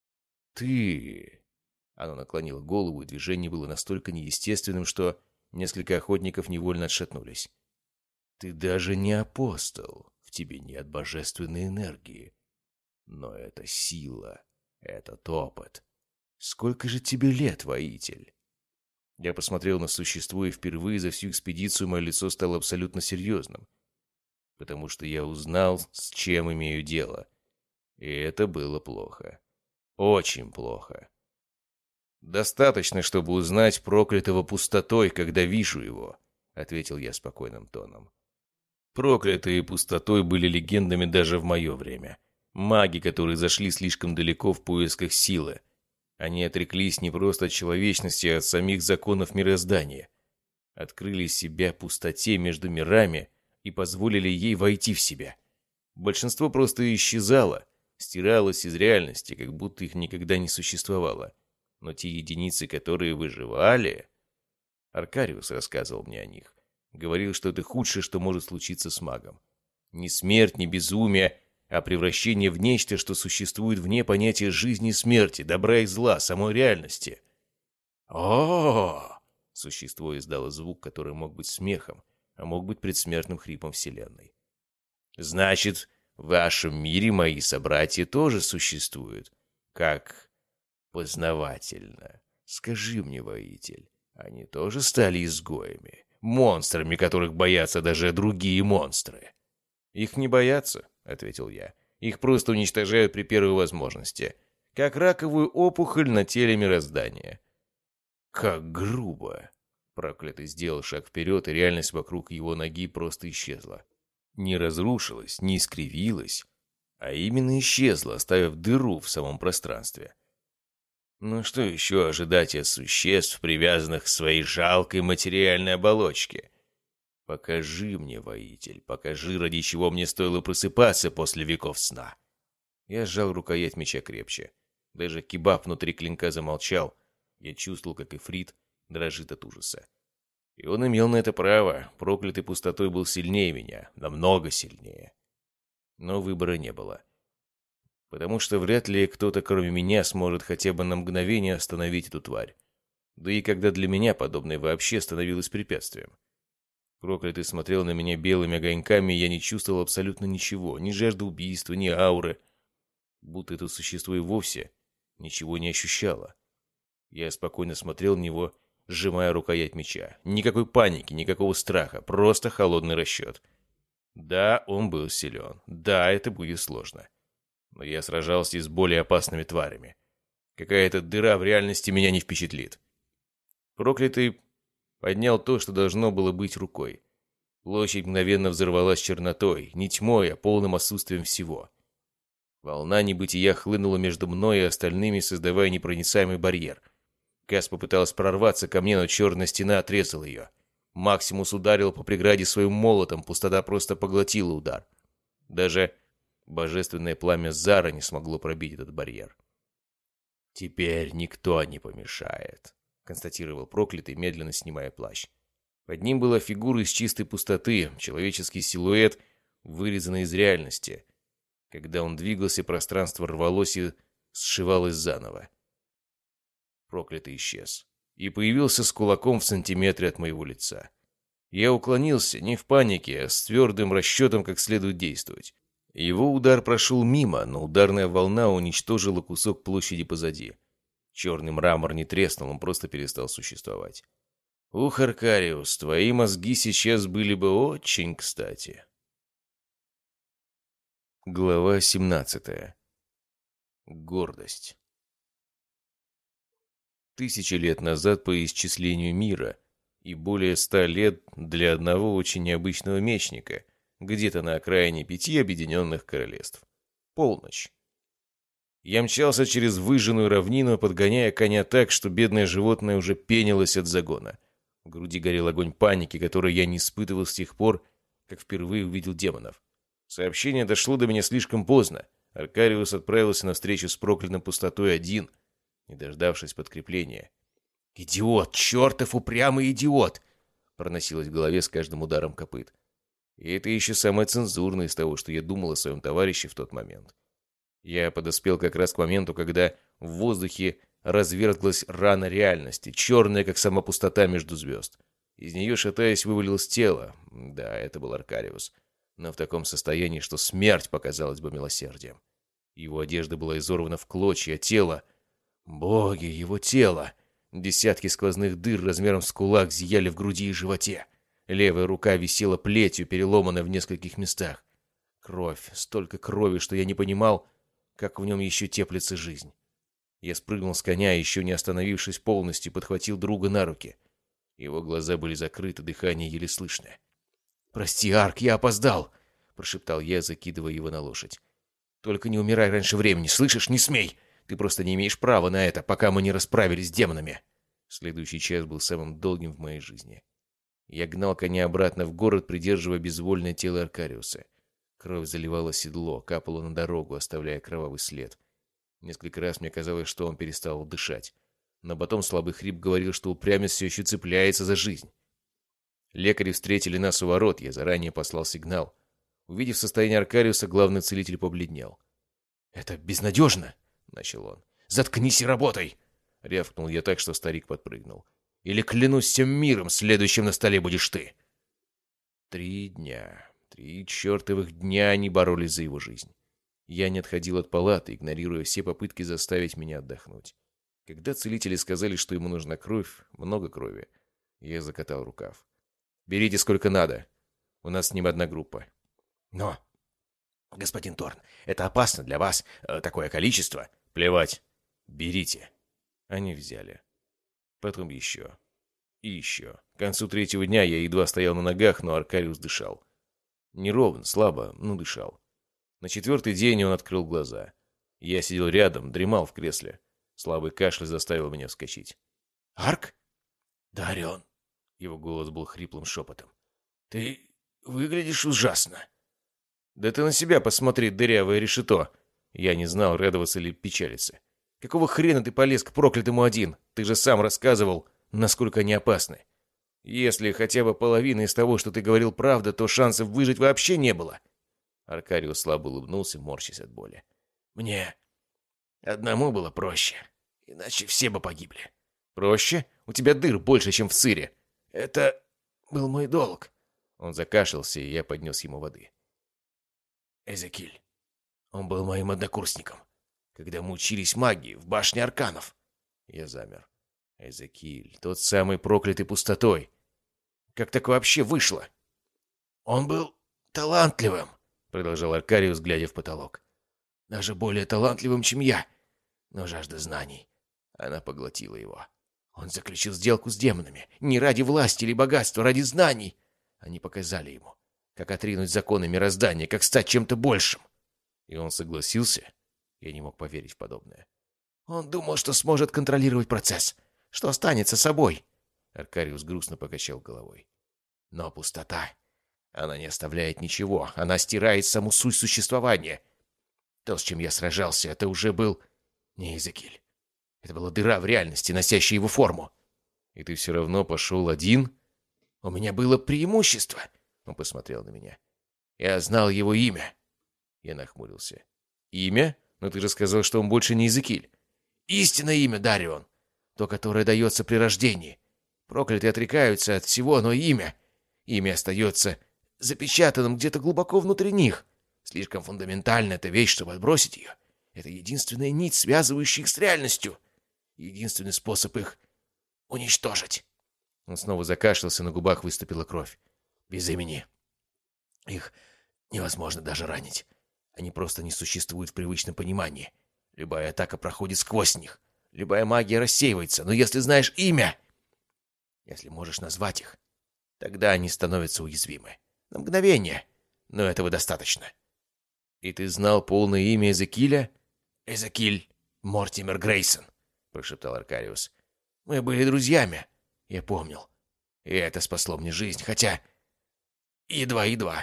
«Ты...» Оно наклонило голову, и движение было настолько неестественным, что несколько охотников невольно отшатнулись. «Ты даже не апостол. В тебе нет божественной энергии. Но это сила, этот опыт. Сколько же тебе лет, воитель?» Я посмотрел на существо, и впервые за всю экспедицию мое лицо стало абсолютно серьезным. Потому что я узнал, с чем имею дело. И это было плохо. Очень плохо. «Достаточно, чтобы узнать проклятого пустотой, когда вижу его», — ответил я спокойным тоном. Проклятые пустотой были легендами даже в мое время. Маги, которые зашли слишком далеко в поисках силы. Они отреклись не просто от человечности, а от самих законов мироздания. Открыли себя пустоте между мирами и позволили ей войти в себя. Большинство просто исчезало, стиралось из реальности, как будто их никогда не существовало. Но те единицы, которые выживали... Аркариус рассказывал мне о них. Говорил, что это худшее, что может случиться с магом. Не смерть, не безумие, а превращение в нечто, что существует вне понятия жизни и смерти, добра и зла, самой реальности. О! Существо издало звук, который мог быть смехом, а мог быть предсмертным хрипом Вселенной. «Значит, в вашем мире мои собратья тоже существуют, как... познавательно. Скажи мне, воитель, они тоже стали изгоями, монстрами, которых боятся даже другие монстры?» «Их не боятся», — ответил я. «Их просто уничтожают при первой возможности, как раковую опухоль на теле мироздания». «Как грубо!» Проклятый сделал шаг вперед, и реальность вокруг его ноги просто исчезла. Не разрушилась, не искривилась, а именно исчезла, оставив дыру в самом пространстве. Ну что еще ожидать от существ, привязанных к своей жалкой материальной оболочке? Покажи мне, воитель, покажи, ради чего мне стоило просыпаться после веков сна. Я сжал рукоять меча крепче. Даже кебаб внутри клинка замолчал. Я чувствовал, как Ифрит дрожит от ужаса. И он имел на это право. Проклятый пустотой был сильнее меня, намного сильнее. Но выбора не было. Потому что вряд ли кто-то, кроме меня, сможет хотя бы на мгновение остановить эту тварь. Да и когда для меня подобное вообще становилось препятствием. Проклятый смотрел на меня белыми огоньками, и я не чувствовал абсолютно ничего, ни жажды убийства, ни ауры. Будто это существо и вовсе ничего не ощущало. Я спокойно смотрел на него, сжимая рукоять меча. Никакой паники, никакого страха, просто холодный расчет. Да, он был силен. Да, это будет сложно. Но я сражался и с более опасными тварями. Какая-то дыра в реальности меня не впечатлит. Проклятый поднял то, что должно было быть рукой. Площадь мгновенно взорвалась чернотой, не тьмой, а полным отсутствием всего. Волна небытия хлынула между мной и остальными, создавая непроницаемый барьер. Кас попыталась прорваться ко мне, но черная стена отрезала ее. Максимус ударил по преграде своим молотом, пустота просто поглотила удар. Даже божественное пламя Зара не смогло пробить этот барьер. «Теперь никто не помешает», — констатировал проклятый, медленно снимая плащ. Под ним была фигура из чистой пустоты, человеческий силуэт, вырезанный из реальности. Когда он двигался, пространство рвалось и сшивалось заново. Проклятый исчез и появился с кулаком в сантиметре от моего лица. Я уклонился, не в панике, а с твердым расчетом, как следует действовать. Его удар прошел мимо, но ударная волна уничтожила кусок площади позади. Черный мрамор не треснул, он просто перестал существовать. Ух, Аркариус, твои мозги сейчас были бы очень кстати. Глава семнадцатая. Гордость. Тысячи лет назад по исчислению мира и более ста лет для одного очень необычного мечника, где-то на окраине пяти объединенных королевств. Полночь. Я мчался через выжженную равнину, подгоняя коня так, что бедное животное уже пенилось от загона. В груди горел огонь паники, который я не испытывал с тех пор, как впервые увидел демонов. Сообщение дошло до меня слишком поздно. Аркариус отправился на встречу с проклятым пустотой один, не дождавшись подкрепления. «Идиот! Чертов упрямый идиот!» проносилось в голове с каждым ударом копыт. И это еще самое цензурное из того, что я думал о своем товарище в тот момент. Я подоспел как раз к моменту, когда в воздухе разверзлась рана реальности, черная, как сама пустота между звезд. Из нее, шатаясь, вывалилось тело. Да, это был Аркариус. Но в таком состоянии, что смерть показалась бы милосердием. Его одежда была изорвана в клочья, а тело... Боги, его тело! Десятки сквозных дыр размером с кулак зияли в груди и животе. Левая рука висела плетью, переломанная в нескольких местах. Кровь, столько крови, что я не понимал, как в нем еще теплится жизнь. Я спрыгнул с коня, еще не остановившись полностью, подхватил друга на руки. Его глаза были закрыты, дыхание еле слышное. «Прости, Арк, я опоздал!» — прошептал я, закидывая его на лошадь. «Только не умирай раньше времени, слышишь? Не смей! Ты просто не имеешь права на это, пока мы не расправились с демонами!» Следующий час был самым долгим в моей жизни. Я гнал коня обратно в город, придерживая безвольное тело Аркариуса. Кровь заливала седло, капала на дорогу, оставляя кровавый след. Несколько раз мне казалось, что он перестал дышать. Но потом слабый хрип говорил, что упрямец все еще цепляется за жизнь. Лекари встретили нас у ворот, я заранее послал сигнал. Увидев состояние Аркариуса, главный целитель побледнел. «Это безнадежно!» — начал он. «Заткнись и работай!» — рявкнул я так, что старик подпрыгнул. «Или, клянусь всем миром, следующим на столе будешь ты!» Три дня, три чертовых дня они боролись за его жизнь. Я не отходил от палаты, игнорируя все попытки заставить меня отдохнуть. Когда целители сказали, что ему нужна кровь, много крови, я закатал рукав. «Берите сколько надо. У нас с ним одна группа». «Но, господин Торн, это опасно для вас, э, такое количество». «Плевать. Берите». Они взяли. Потом еще. И еще. К концу третьего дня я едва стоял на ногах, но Аркариус дышал. Неровно, слабо, но дышал. На четвертый день он открыл глаза. Я сидел рядом, дремал в кресле. Слабый кашель заставил меня вскочить. «Арк?» «Да, Орион». Его голос был хриплым шепотом. «Ты выглядишь ужасно». «Да ты на себя посмотри, дырявое решето». Я не знал, радоваться или печалиться. «Какого хрена ты полез к проклятому один? Ты же сам рассказывал, насколько они опасны. Если хотя бы половина из того, что ты говорил, правда, то шансов выжить вообще не было». Аркариус слабо улыбнулся, морщась от боли. «Мне одному было проще, иначе все бы погибли». «Проще? У тебя дыр больше, чем в сыре». «Это был мой долг». Он закашлялся, и я поднес ему воды. «Эзекиль. Он был моим однокурсником, когда мы учились магии в башне Арканов». Я замер. Эзекиль, тот самый проклятый пустотой. Как так вообще вышло? «Он был талантливым», — продолжал Аркариус, глядя в потолок. «Даже более талантливым, чем я. Но жажда знаний, она поглотила его. Он заключил сделку с демонами. Не ради власти или богатства, ради знаний. Они показали ему, как отринуть законы мироздания, как стать чем-то большим. И он согласился? Я не мог поверить в подобное. Он думал, что сможет контролировать процесс, что останется собой». Аркариус грустно покачал головой. «Но пустота, она не оставляет ничего. Она стирает саму суть существования. То, с чем я сражался, это уже был не Эзекиль. Это была дыра в реальности, носящая его форму. И ты все равно пошел один? У меня было преимущество. Он посмотрел на меня. Я знал его имя. Я нахмурился. Имя? Но ты же сказал, что он больше не Иезекииль. Истинное имя, Дарион. То, которое дается при рождении. Проклятые отрекаются от всего, но имя... Имя остается запечатанным где-то глубоко внутри них. Слишком фундаментальна эта вещь, чтобы отбросить ее. Это единственная нить, связывающая их с реальностью. Единственный способ их уничтожить. Он снова закашлялся, на губах выступила кровь. Без имени. Их невозможно даже ранить. Они просто не существуют в привычном понимании. Любая атака проходит сквозь них. Любая магия рассеивается. Но если знаешь имя, если можешь назвать их, тогда они становятся уязвимы. На мгновение. Но этого достаточно. И ты знал полное имя Иезекииля? Иезекииль Мортимер Грейсон, прошептал Аркариус. Мы были друзьями. Я помнил. И это спасло мне жизнь, хотя... Едва-едва.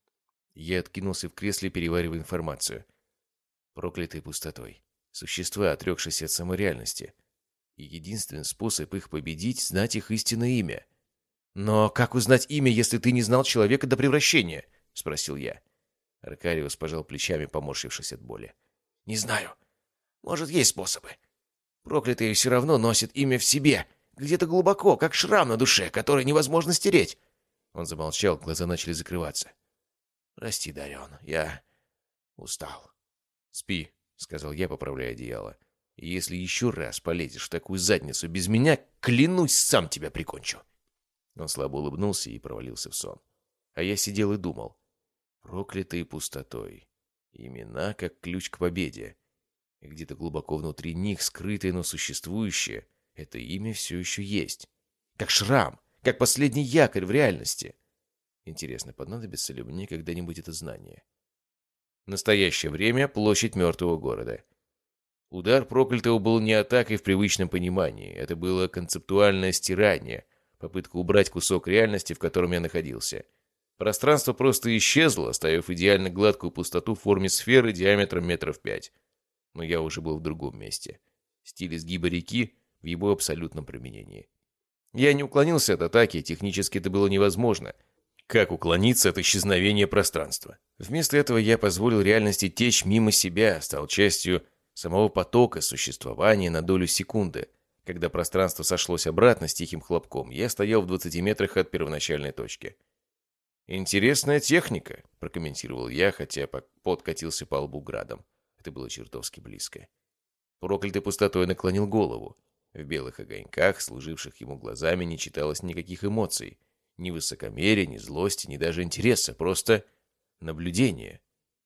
Я откинулся в кресле, переваривая информацию. Проклятые пустотой. Существа, отрекшиеся от самореальности. И единственный способ их победить — знать их истинное имя. «Но как узнать имя, если ты не знал человека до превращения?» — спросил я. Аркариус пожал плечами, поморщившись от боли. «Не знаю. Может, есть способы. Проклятые все равно носят имя в себе, где-то глубоко, как шрам на душе, который невозможно стереть». Он замолчал, глаза начали закрываться. «Прости, Дарион, я устал». «Спи», — сказал я, поправляя одеяло. «И если еще раз полезешь в такую задницу без меня, клянусь, сам тебя прикончу». Он слабо улыбнулся и провалился в сон. А я сидел и думал. Проклятые пустотой. Имена как ключ к победе. И где-то глубоко внутри них, скрытое, но существующее, это имя все еще есть. Как шрам, как последний якорь в реальности. Интересно, понадобится ли мне когда-нибудь это знание? В настоящее время площадь мертвого города. Удар проклятого был не атакой в привычном понимании. Это было концептуальное стирание, попытка убрать кусок реальности, в котором я находился. Пространство просто исчезло, оставив идеально гладкую пустоту в форме сферы диаметром метров пять. Но я уже был в другом месте. Стиль изгиба реки в его абсолютном применении. Я не уклонился от атаки, технически это было невозможно. Как уклониться от исчезновения пространства? Вместо этого я позволил реальности течь мимо себя, стал частью самого потока существования на долю секунды. Когда пространство сошлось обратно с тихим хлопком, я стоял в двадцати метрах от первоначальной точки. «Интересная техника», — прокомментировал я, хотя пот катился по лбу градом. Это было чертовски близко. Проклятый пустотой наклонил голову. В белых огоньках, служивших ему глазами, не читалось никаких эмоций. Ни высокомерия, ни злости, ни даже интереса. Просто наблюдение.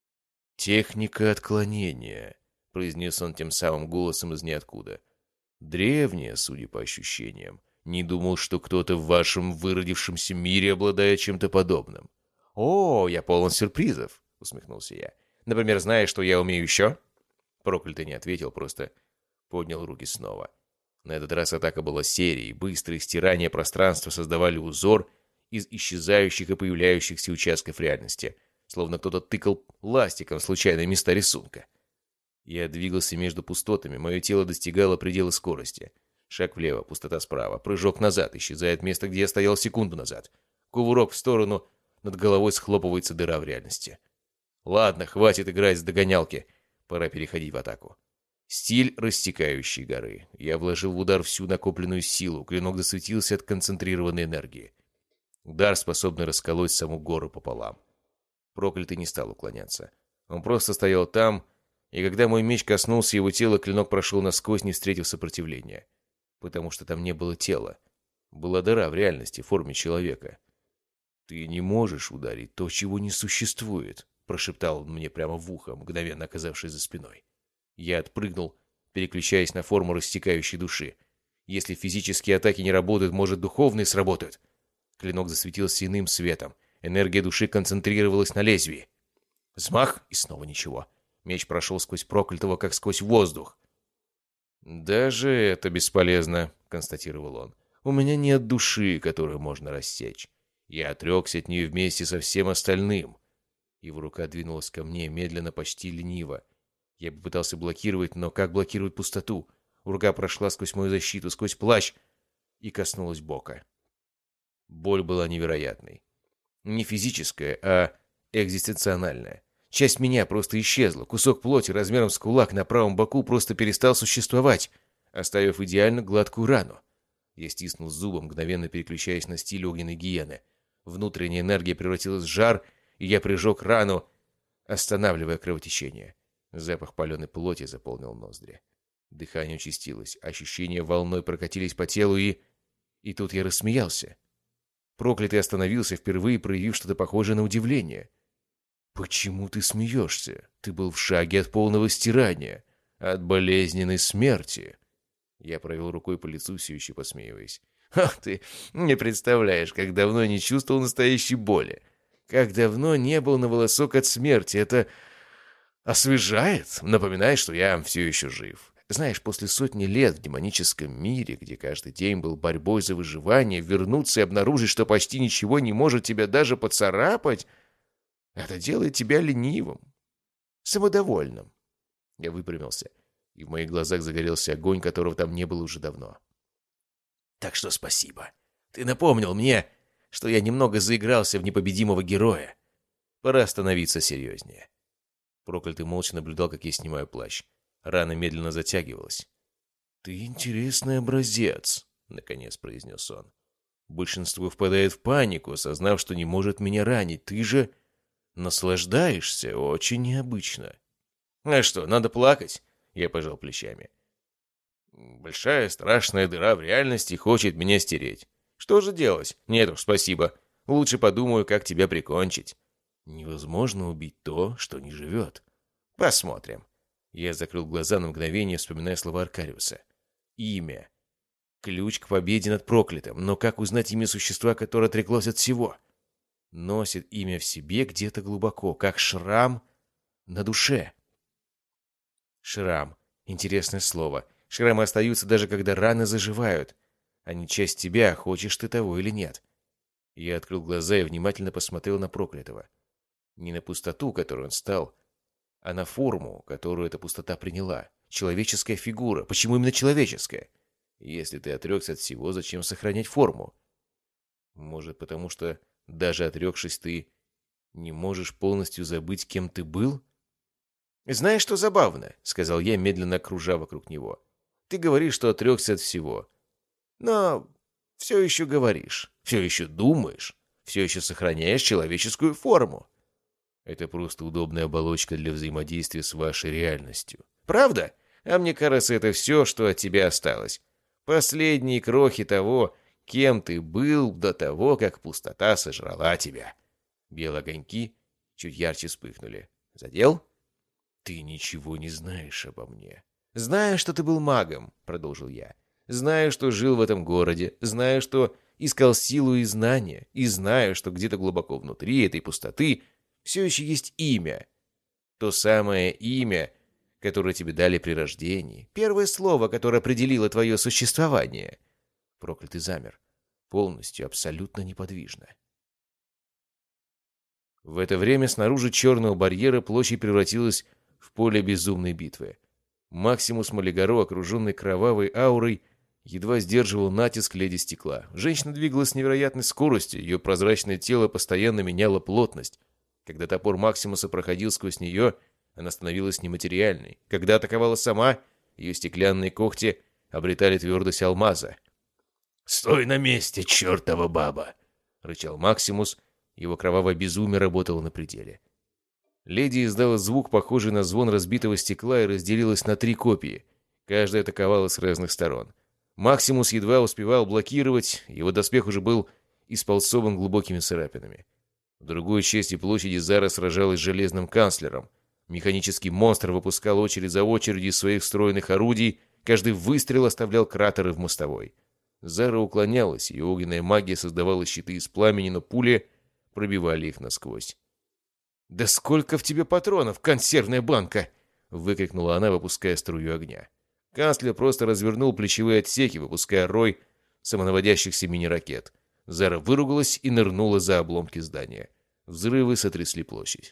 «Техника отклонения», — произнес он тем самым голосом из ниоткуда. «Древняя, судя по ощущениям. Не думал, что кто-то в вашем выродившемся мире обладает чем-то подобным». «О, я полон сюрпризов», — усмехнулся я. «Например, знаешь, что я умею еще?» Проклятый не ответил, просто поднял руки снова. На этот раз атака была серией. Быстрые стирания пространства создавали узор из исчезающих и появляющихся участков реальности, словно кто-то тыкал ластиком в случайные места рисунка. Я двигался между пустотами, мое тело достигало предела скорости. Шаг влево, пустота справа, прыжок назад, исчезает место, где я стоял секунду назад. Кувырок в сторону, над головой схлопывается дыра в реальности. Ладно, хватит играть с догонялки, пора переходить в атаку. Стиль растекающей горы. Я вложил в удар всю накопленную силу, клинок засветился от концентрированной энергии. Удар, способный расколоть саму гору пополам. Проклятый не стал уклоняться. Он просто стоял там, и когда мой меч коснулся его тела, клинок прошел насквозь, не встретив сопротивления. Потому что там не было тела. Была дыра в реальности, в форме человека. «Ты не можешь ударить то, чего не существует», — прошептал он мне прямо в ухо, мгновенно оказавшись за спиной. Я отпрыгнул, переключаясь на форму растекающей души. Если физические атаки не работают, может, духовные сработают? Клинок засветился иным светом. Энергия души концентрировалась на лезвии. Взмах, и снова ничего. Меч прошел сквозь проклятого, как сквозь воздух. «Даже это бесполезно», — констатировал он. «У меня нет души, которую можно рассечь. Я отрекся от нее вместе со всем остальным». Его рука двинулась ко мне, медленно, почти лениво. Я попытался блокировать, но как блокировать пустоту? Рука прошла сквозь мою защиту, сквозь плащ. и коснулась бока. Боль была невероятной. Не физическая, а экзистенциональная. Часть меня просто исчезла. Кусок плоти размером с кулак на правом боку просто перестал существовать, оставив идеально гладкую рану. Я стиснул зубы, мгновенно переключаясь на стиль огненной гиены. Внутренняя энергия превратилась в жар, и я прижег рану, останавливая кровотечение. Запах паленой плоти заполнил ноздри. Дыхание участилось, ощущения волной прокатились по телу, и... И тут я рассмеялся. Проклятый остановился, впервые проявив что-то похожее на удивление. «Почему ты смеешься? Ты был в шаге от полного стирания, от болезненной смерти». Я провел рукой по лицу, все еще посмеиваясь. «Ах ты, не представляешь, как давно не чувствовал настоящей боли. Как давно не был на волосок от смерти. Это освежает, напоминает, что я все еще жив. Знаешь, после сотни лет в демоническом мире, где каждый день был борьбой за выживание, вернуться и обнаружить, что почти ничего не может тебя даже поцарапать, это делает тебя ленивым, самодовольным». Я выпрямился, и в моих глазах загорелся огонь, которого там не было уже давно. «Так что спасибо. Ты напомнил мне, что я немного заигрался в непобедимого героя. Пора становиться серьезнее». Проклятый молча наблюдал, как я снимаю плащ. Рана медленно затягивалась. «Ты интересный образец», — наконец произнес он. «Большинство впадает в панику, осознав, что не может меня ранить. Ты же наслаждаешься очень необычно». «А что, надо плакать?» — я пожал плечами. «Большая страшная дыра в реальности хочет меня стереть. Что же делать? Нет уж, спасибо. Лучше подумаю, как тебя прикончить». «Невозможно убить то, что не живет». «Посмотрим». Я закрыл глаза на мгновение, вспоминая слова Аркариуса. «Имя. Ключ к победе над проклятым. Но как узнать имя существа, которое отреклось от всего? Носит имя в себе где-то глубоко, как шрам на душе». Шрам. Интересное слово. Шрамы остаются даже когда раны заживают. Они часть тебя, хочешь ты того или нет. Я открыл глаза и внимательно посмотрел на проклятого. Не на пустоту, которую он стал, а на форму, которую эта пустота приняла. Человеческая фигура. Почему именно человеческая? Если ты отрекся от всего, зачем сохранять форму? Может, потому что, даже отрекшись, ты не можешь полностью забыть, кем ты был? «Знаешь, что забавно?» — сказал я, медленно кружа вокруг него. «Ты говоришь, что отрекся от всего. Но все еще говоришь, все еще думаешь, все еще сохраняешь человеческую форму. Это просто удобная оболочка для взаимодействия с вашей реальностью. Правда? А мне кажется, это все, что от тебя осталось. Последние крохи того, кем ты был до того, как пустота сожрала тебя». Белые огоньки чуть ярче вспыхнули. «Задел?» «Ты ничего не знаешь обо мне». «Знаю, что ты был магом», — продолжил я. «Знаю, что жил в этом городе. Знаю, что искал силу и знания. И знаю, что где-то глубоко внутри этой пустоты все еще есть имя. То самое имя, которое тебе дали при рождении. Первое слово, которое определило твое существование». Проклятый замер. Полностью, абсолютно неподвижно. В это время снаружи черного барьера площадь превратилась в поле безумной битвы. Максимус Малигаро, окруженный кровавой аурой, едва сдерживал натиск леди стекла. Женщина двигалась с невероятной скоростью, ее прозрачное тело постоянно меняло плотность. Когда топор Максимуса проходил сквозь нее, она становилась нематериальной. Когда атаковала сама, ее стеклянные когти обретали твердость алмаза. «Стой на месте, чертова баба!» — рычал Максимус. Его кровавое безумие работало на пределе. Леди издала звук, похожий на звон разбитого стекла, и разделилась на три копии. Каждая атаковала с разных сторон. Максимус едва успевал блокировать, его доспех уже был исполосован глубокими царапинами. В другой части площади Зара сражалась с железным канцлером. Механический монстр выпускал очередь за очередью из своих встроенных орудий, каждый выстрел оставлял кратеры в мостовой. Зара уклонялась, ее огненная магия создавала щиты из пламени, но пули пробивали их насквозь. «Да сколько в тебе патронов, консервная банка!» — выкрикнула она, выпуская струю огня. Канцлер просто развернул плечевые отсеки, выпуская рой самонаводящихся мини-ракет. Зара выругалась и нырнула за обломки здания. Взрывы сотрясли площадь.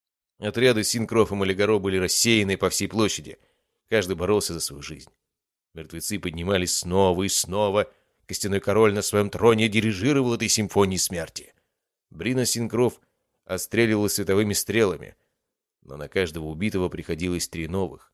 Отряды Синкров и Малигаро были рассеяны по всей площади. Каждый боролся за свою жизнь. Мертвецы поднимались снова и снова. Костяной король на своем троне дирижировал этой симфонией смерти. Брина Синкров отстреливала световыми стрелами, но на каждого убитого приходилось три новых.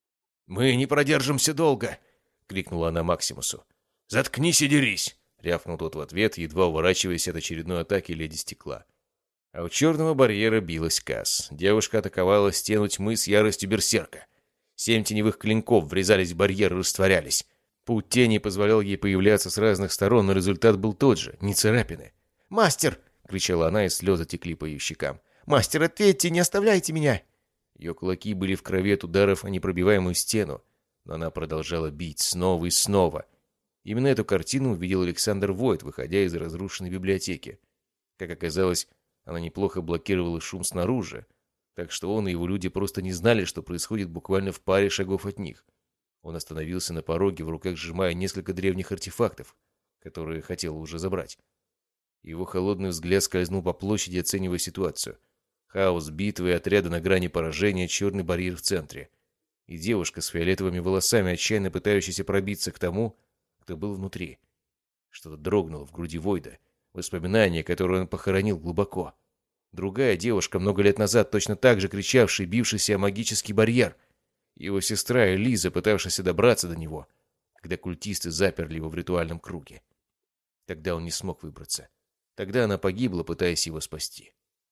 «Мы не продержимся долго!» — крикнула она Максимусу. «Заткнись и дерись!» — рявкнул тот в ответ, едва уворачиваясь от очередной атаки леди стекла. А у черного барьера билась Касс. Девушка атаковала стену тьмы с яростью берсерка. Семь теневых клинков врезались в барьер и растворялись. Путь тени позволял ей появляться с разных сторон, но результат был тот же — не царапины. «Мастер!» — кричала она, и слезы текли по ее щекам. «Мастер, ответьте, не оставляйте меня!» Ее кулаки были в крови от ударов о непробиваемую стену, но она продолжала бить снова и снова. Именно эту картину увидел Александр Войт, выходя из разрушенной библиотеки. Как оказалось, она неплохо блокировала шум снаружи, так что он и его люди просто не знали, что происходит буквально в паре шагов от них. Он остановился на пороге, в руках сжимая несколько древних артефактов, которые хотел уже забрать. Его холодный взгляд скользнул по площади, оценивая ситуацию. Хаос, битвы, отряды на грани поражения, черный барьер в центре. И девушка с фиолетовыми волосами, отчаянно пытающаяся пробиться к тому, кто был внутри. Что-то дрогнуло в груди Войда. Воспоминание, которое он похоронил глубоко. Другая девушка, много лет назад, точно так же кричавшая, бившаяся о магический барьер. Его сестра Элиза, пытавшаяся добраться до него, когда культисты заперли его в ритуальном круге. Тогда он не смог выбраться. Тогда она погибла, пытаясь его спасти.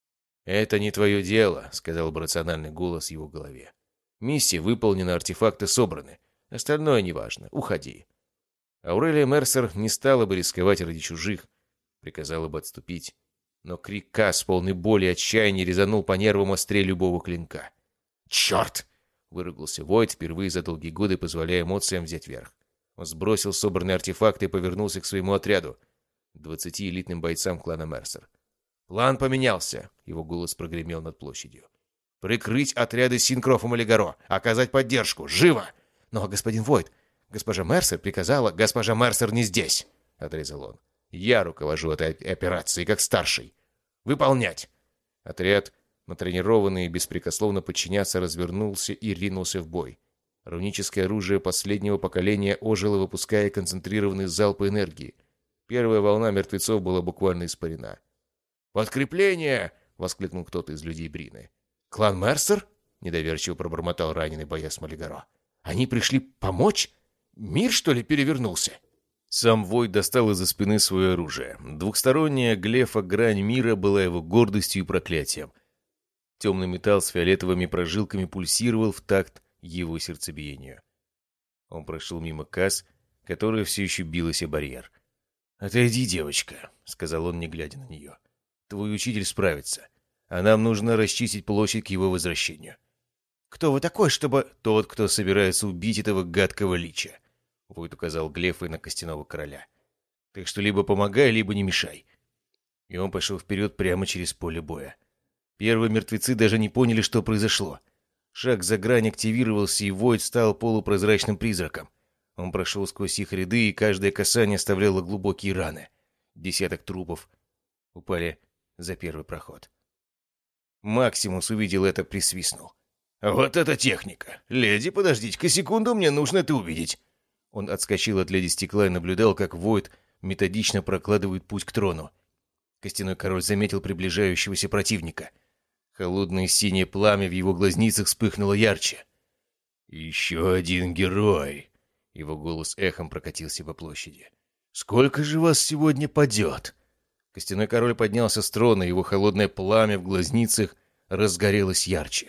«Это не твое дело», — сказал бы рациональный голос в его голове. «Миссия выполнена, артефакты собраны. Остальное неважно. Уходи». Аурелия Мерсер не стала бы рисковать ради чужих, приказала бы отступить. Но крик Касс, полный боли и отчаяния, резанул по нервам острее любого клинка. «Черт!» — выругался Войт, впервые за долгие годы позволяя эмоциям взять верх. Он сбросил собранные артефакты и повернулся к своему отряду, двадцати элитным бойцам клана Мерсер. «План поменялся!» — его голос прогремел над площадью. «Прикрыть отряды Синкрофом и Легаро! Оказать поддержку! Живо!» «Но, господин Войт, госпожа Мерсер приказала...» «Госпожа Мерсер не здесь!» — отрезал он. «Я руковожу этой операцией как старший. Выполнять!» Отряд, натренированный и беспрекословно подчиняться, развернулся и ринулся в бой. Руническое оружие последнего поколения ожило, выпуская концентрированные залпы энергии. Первая волна мертвецов была буквально испарена. «Подкрепление!» — воскликнул кто-то из людей Брины. «Клан Мерсер?» — недоверчиво пробормотал раненый боец Малигаро. «Они пришли помочь? Мир, что ли, перевернулся?» Сам Войт достал из-за спины свое оружие. Двухсторонняя глефа грань мира была его гордостью и проклятием. Темный металл с фиолетовыми прожилками пульсировал в такт его сердцебиению. Он прошел мимо Касс, которая все еще билась о барьер. «Отойди, девочка», — сказал он, не глядя на нее. «Твой учитель справится, а нам нужно расчистить площадь к его возвращению». «Кто вы такой, чтобы...» «Тот, кто собирается убить этого гадкого лича», — Войт указал глефой на костяного короля. «Так что либо помогай, либо не мешай». И он пошел вперед прямо через поле боя. Первые мертвецы даже не поняли, что произошло. Шаг за грань активировался, и Войт стал полупрозрачным призраком. Он прошел сквозь их ряды, и каждое касание оставляло глубокие раны. Десяток трупов упали за первый проход. Максимус увидел это, присвистнул. «Вот это техника! Леди, подождите-ка секунду, мне нужно это увидеть!» Он отскочил от леди стекла и наблюдал, как Войт методично прокладывает путь к трону. Костяной король заметил приближающегося противника. Холодное синее пламя в его глазницах вспыхнуло ярче. «Еще один герой!» Его голос эхом прокатился по площади. «Сколько же вас сегодня падет?» Костяной король поднялся с трона, его холодное пламя в глазницах разгорелось ярче.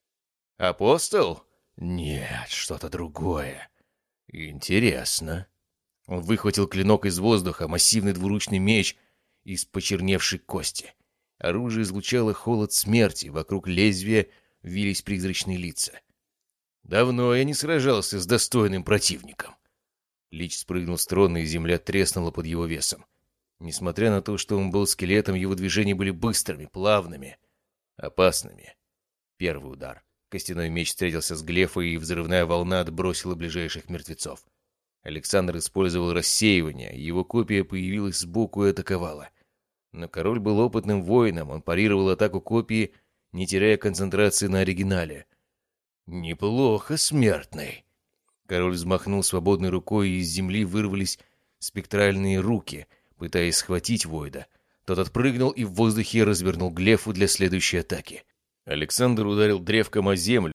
«Апостол?» «Нет, что-то другое. Интересно». Он выхватил клинок из воздуха, массивный двуручный меч из почерневшей кости. Оружие излучало холод смерти, вокруг лезвия вились призрачные лица. «Давно я не сражался с достойным противником». Лич спрыгнул с трона, и земля треснула под его весом. Несмотря на то, что он был скелетом, его движения были быстрыми, плавными, опасными. Первый удар. Костяной меч встретился с глефой, и взрывная волна отбросила ближайших мертвецов. Александр использовал рассеивание, его копия появилась сбоку и атаковала. Но король был опытным воином, он парировал атаку копии, не теряя концентрации на оригинале. «Неплохо, смертный». Король взмахнул свободной рукой, и из земли вырвались спектральные руки, пытаясь схватить Войда. Тот отпрыгнул и в воздухе развернул глефу для следующей атаки. Александр ударил древком о землю,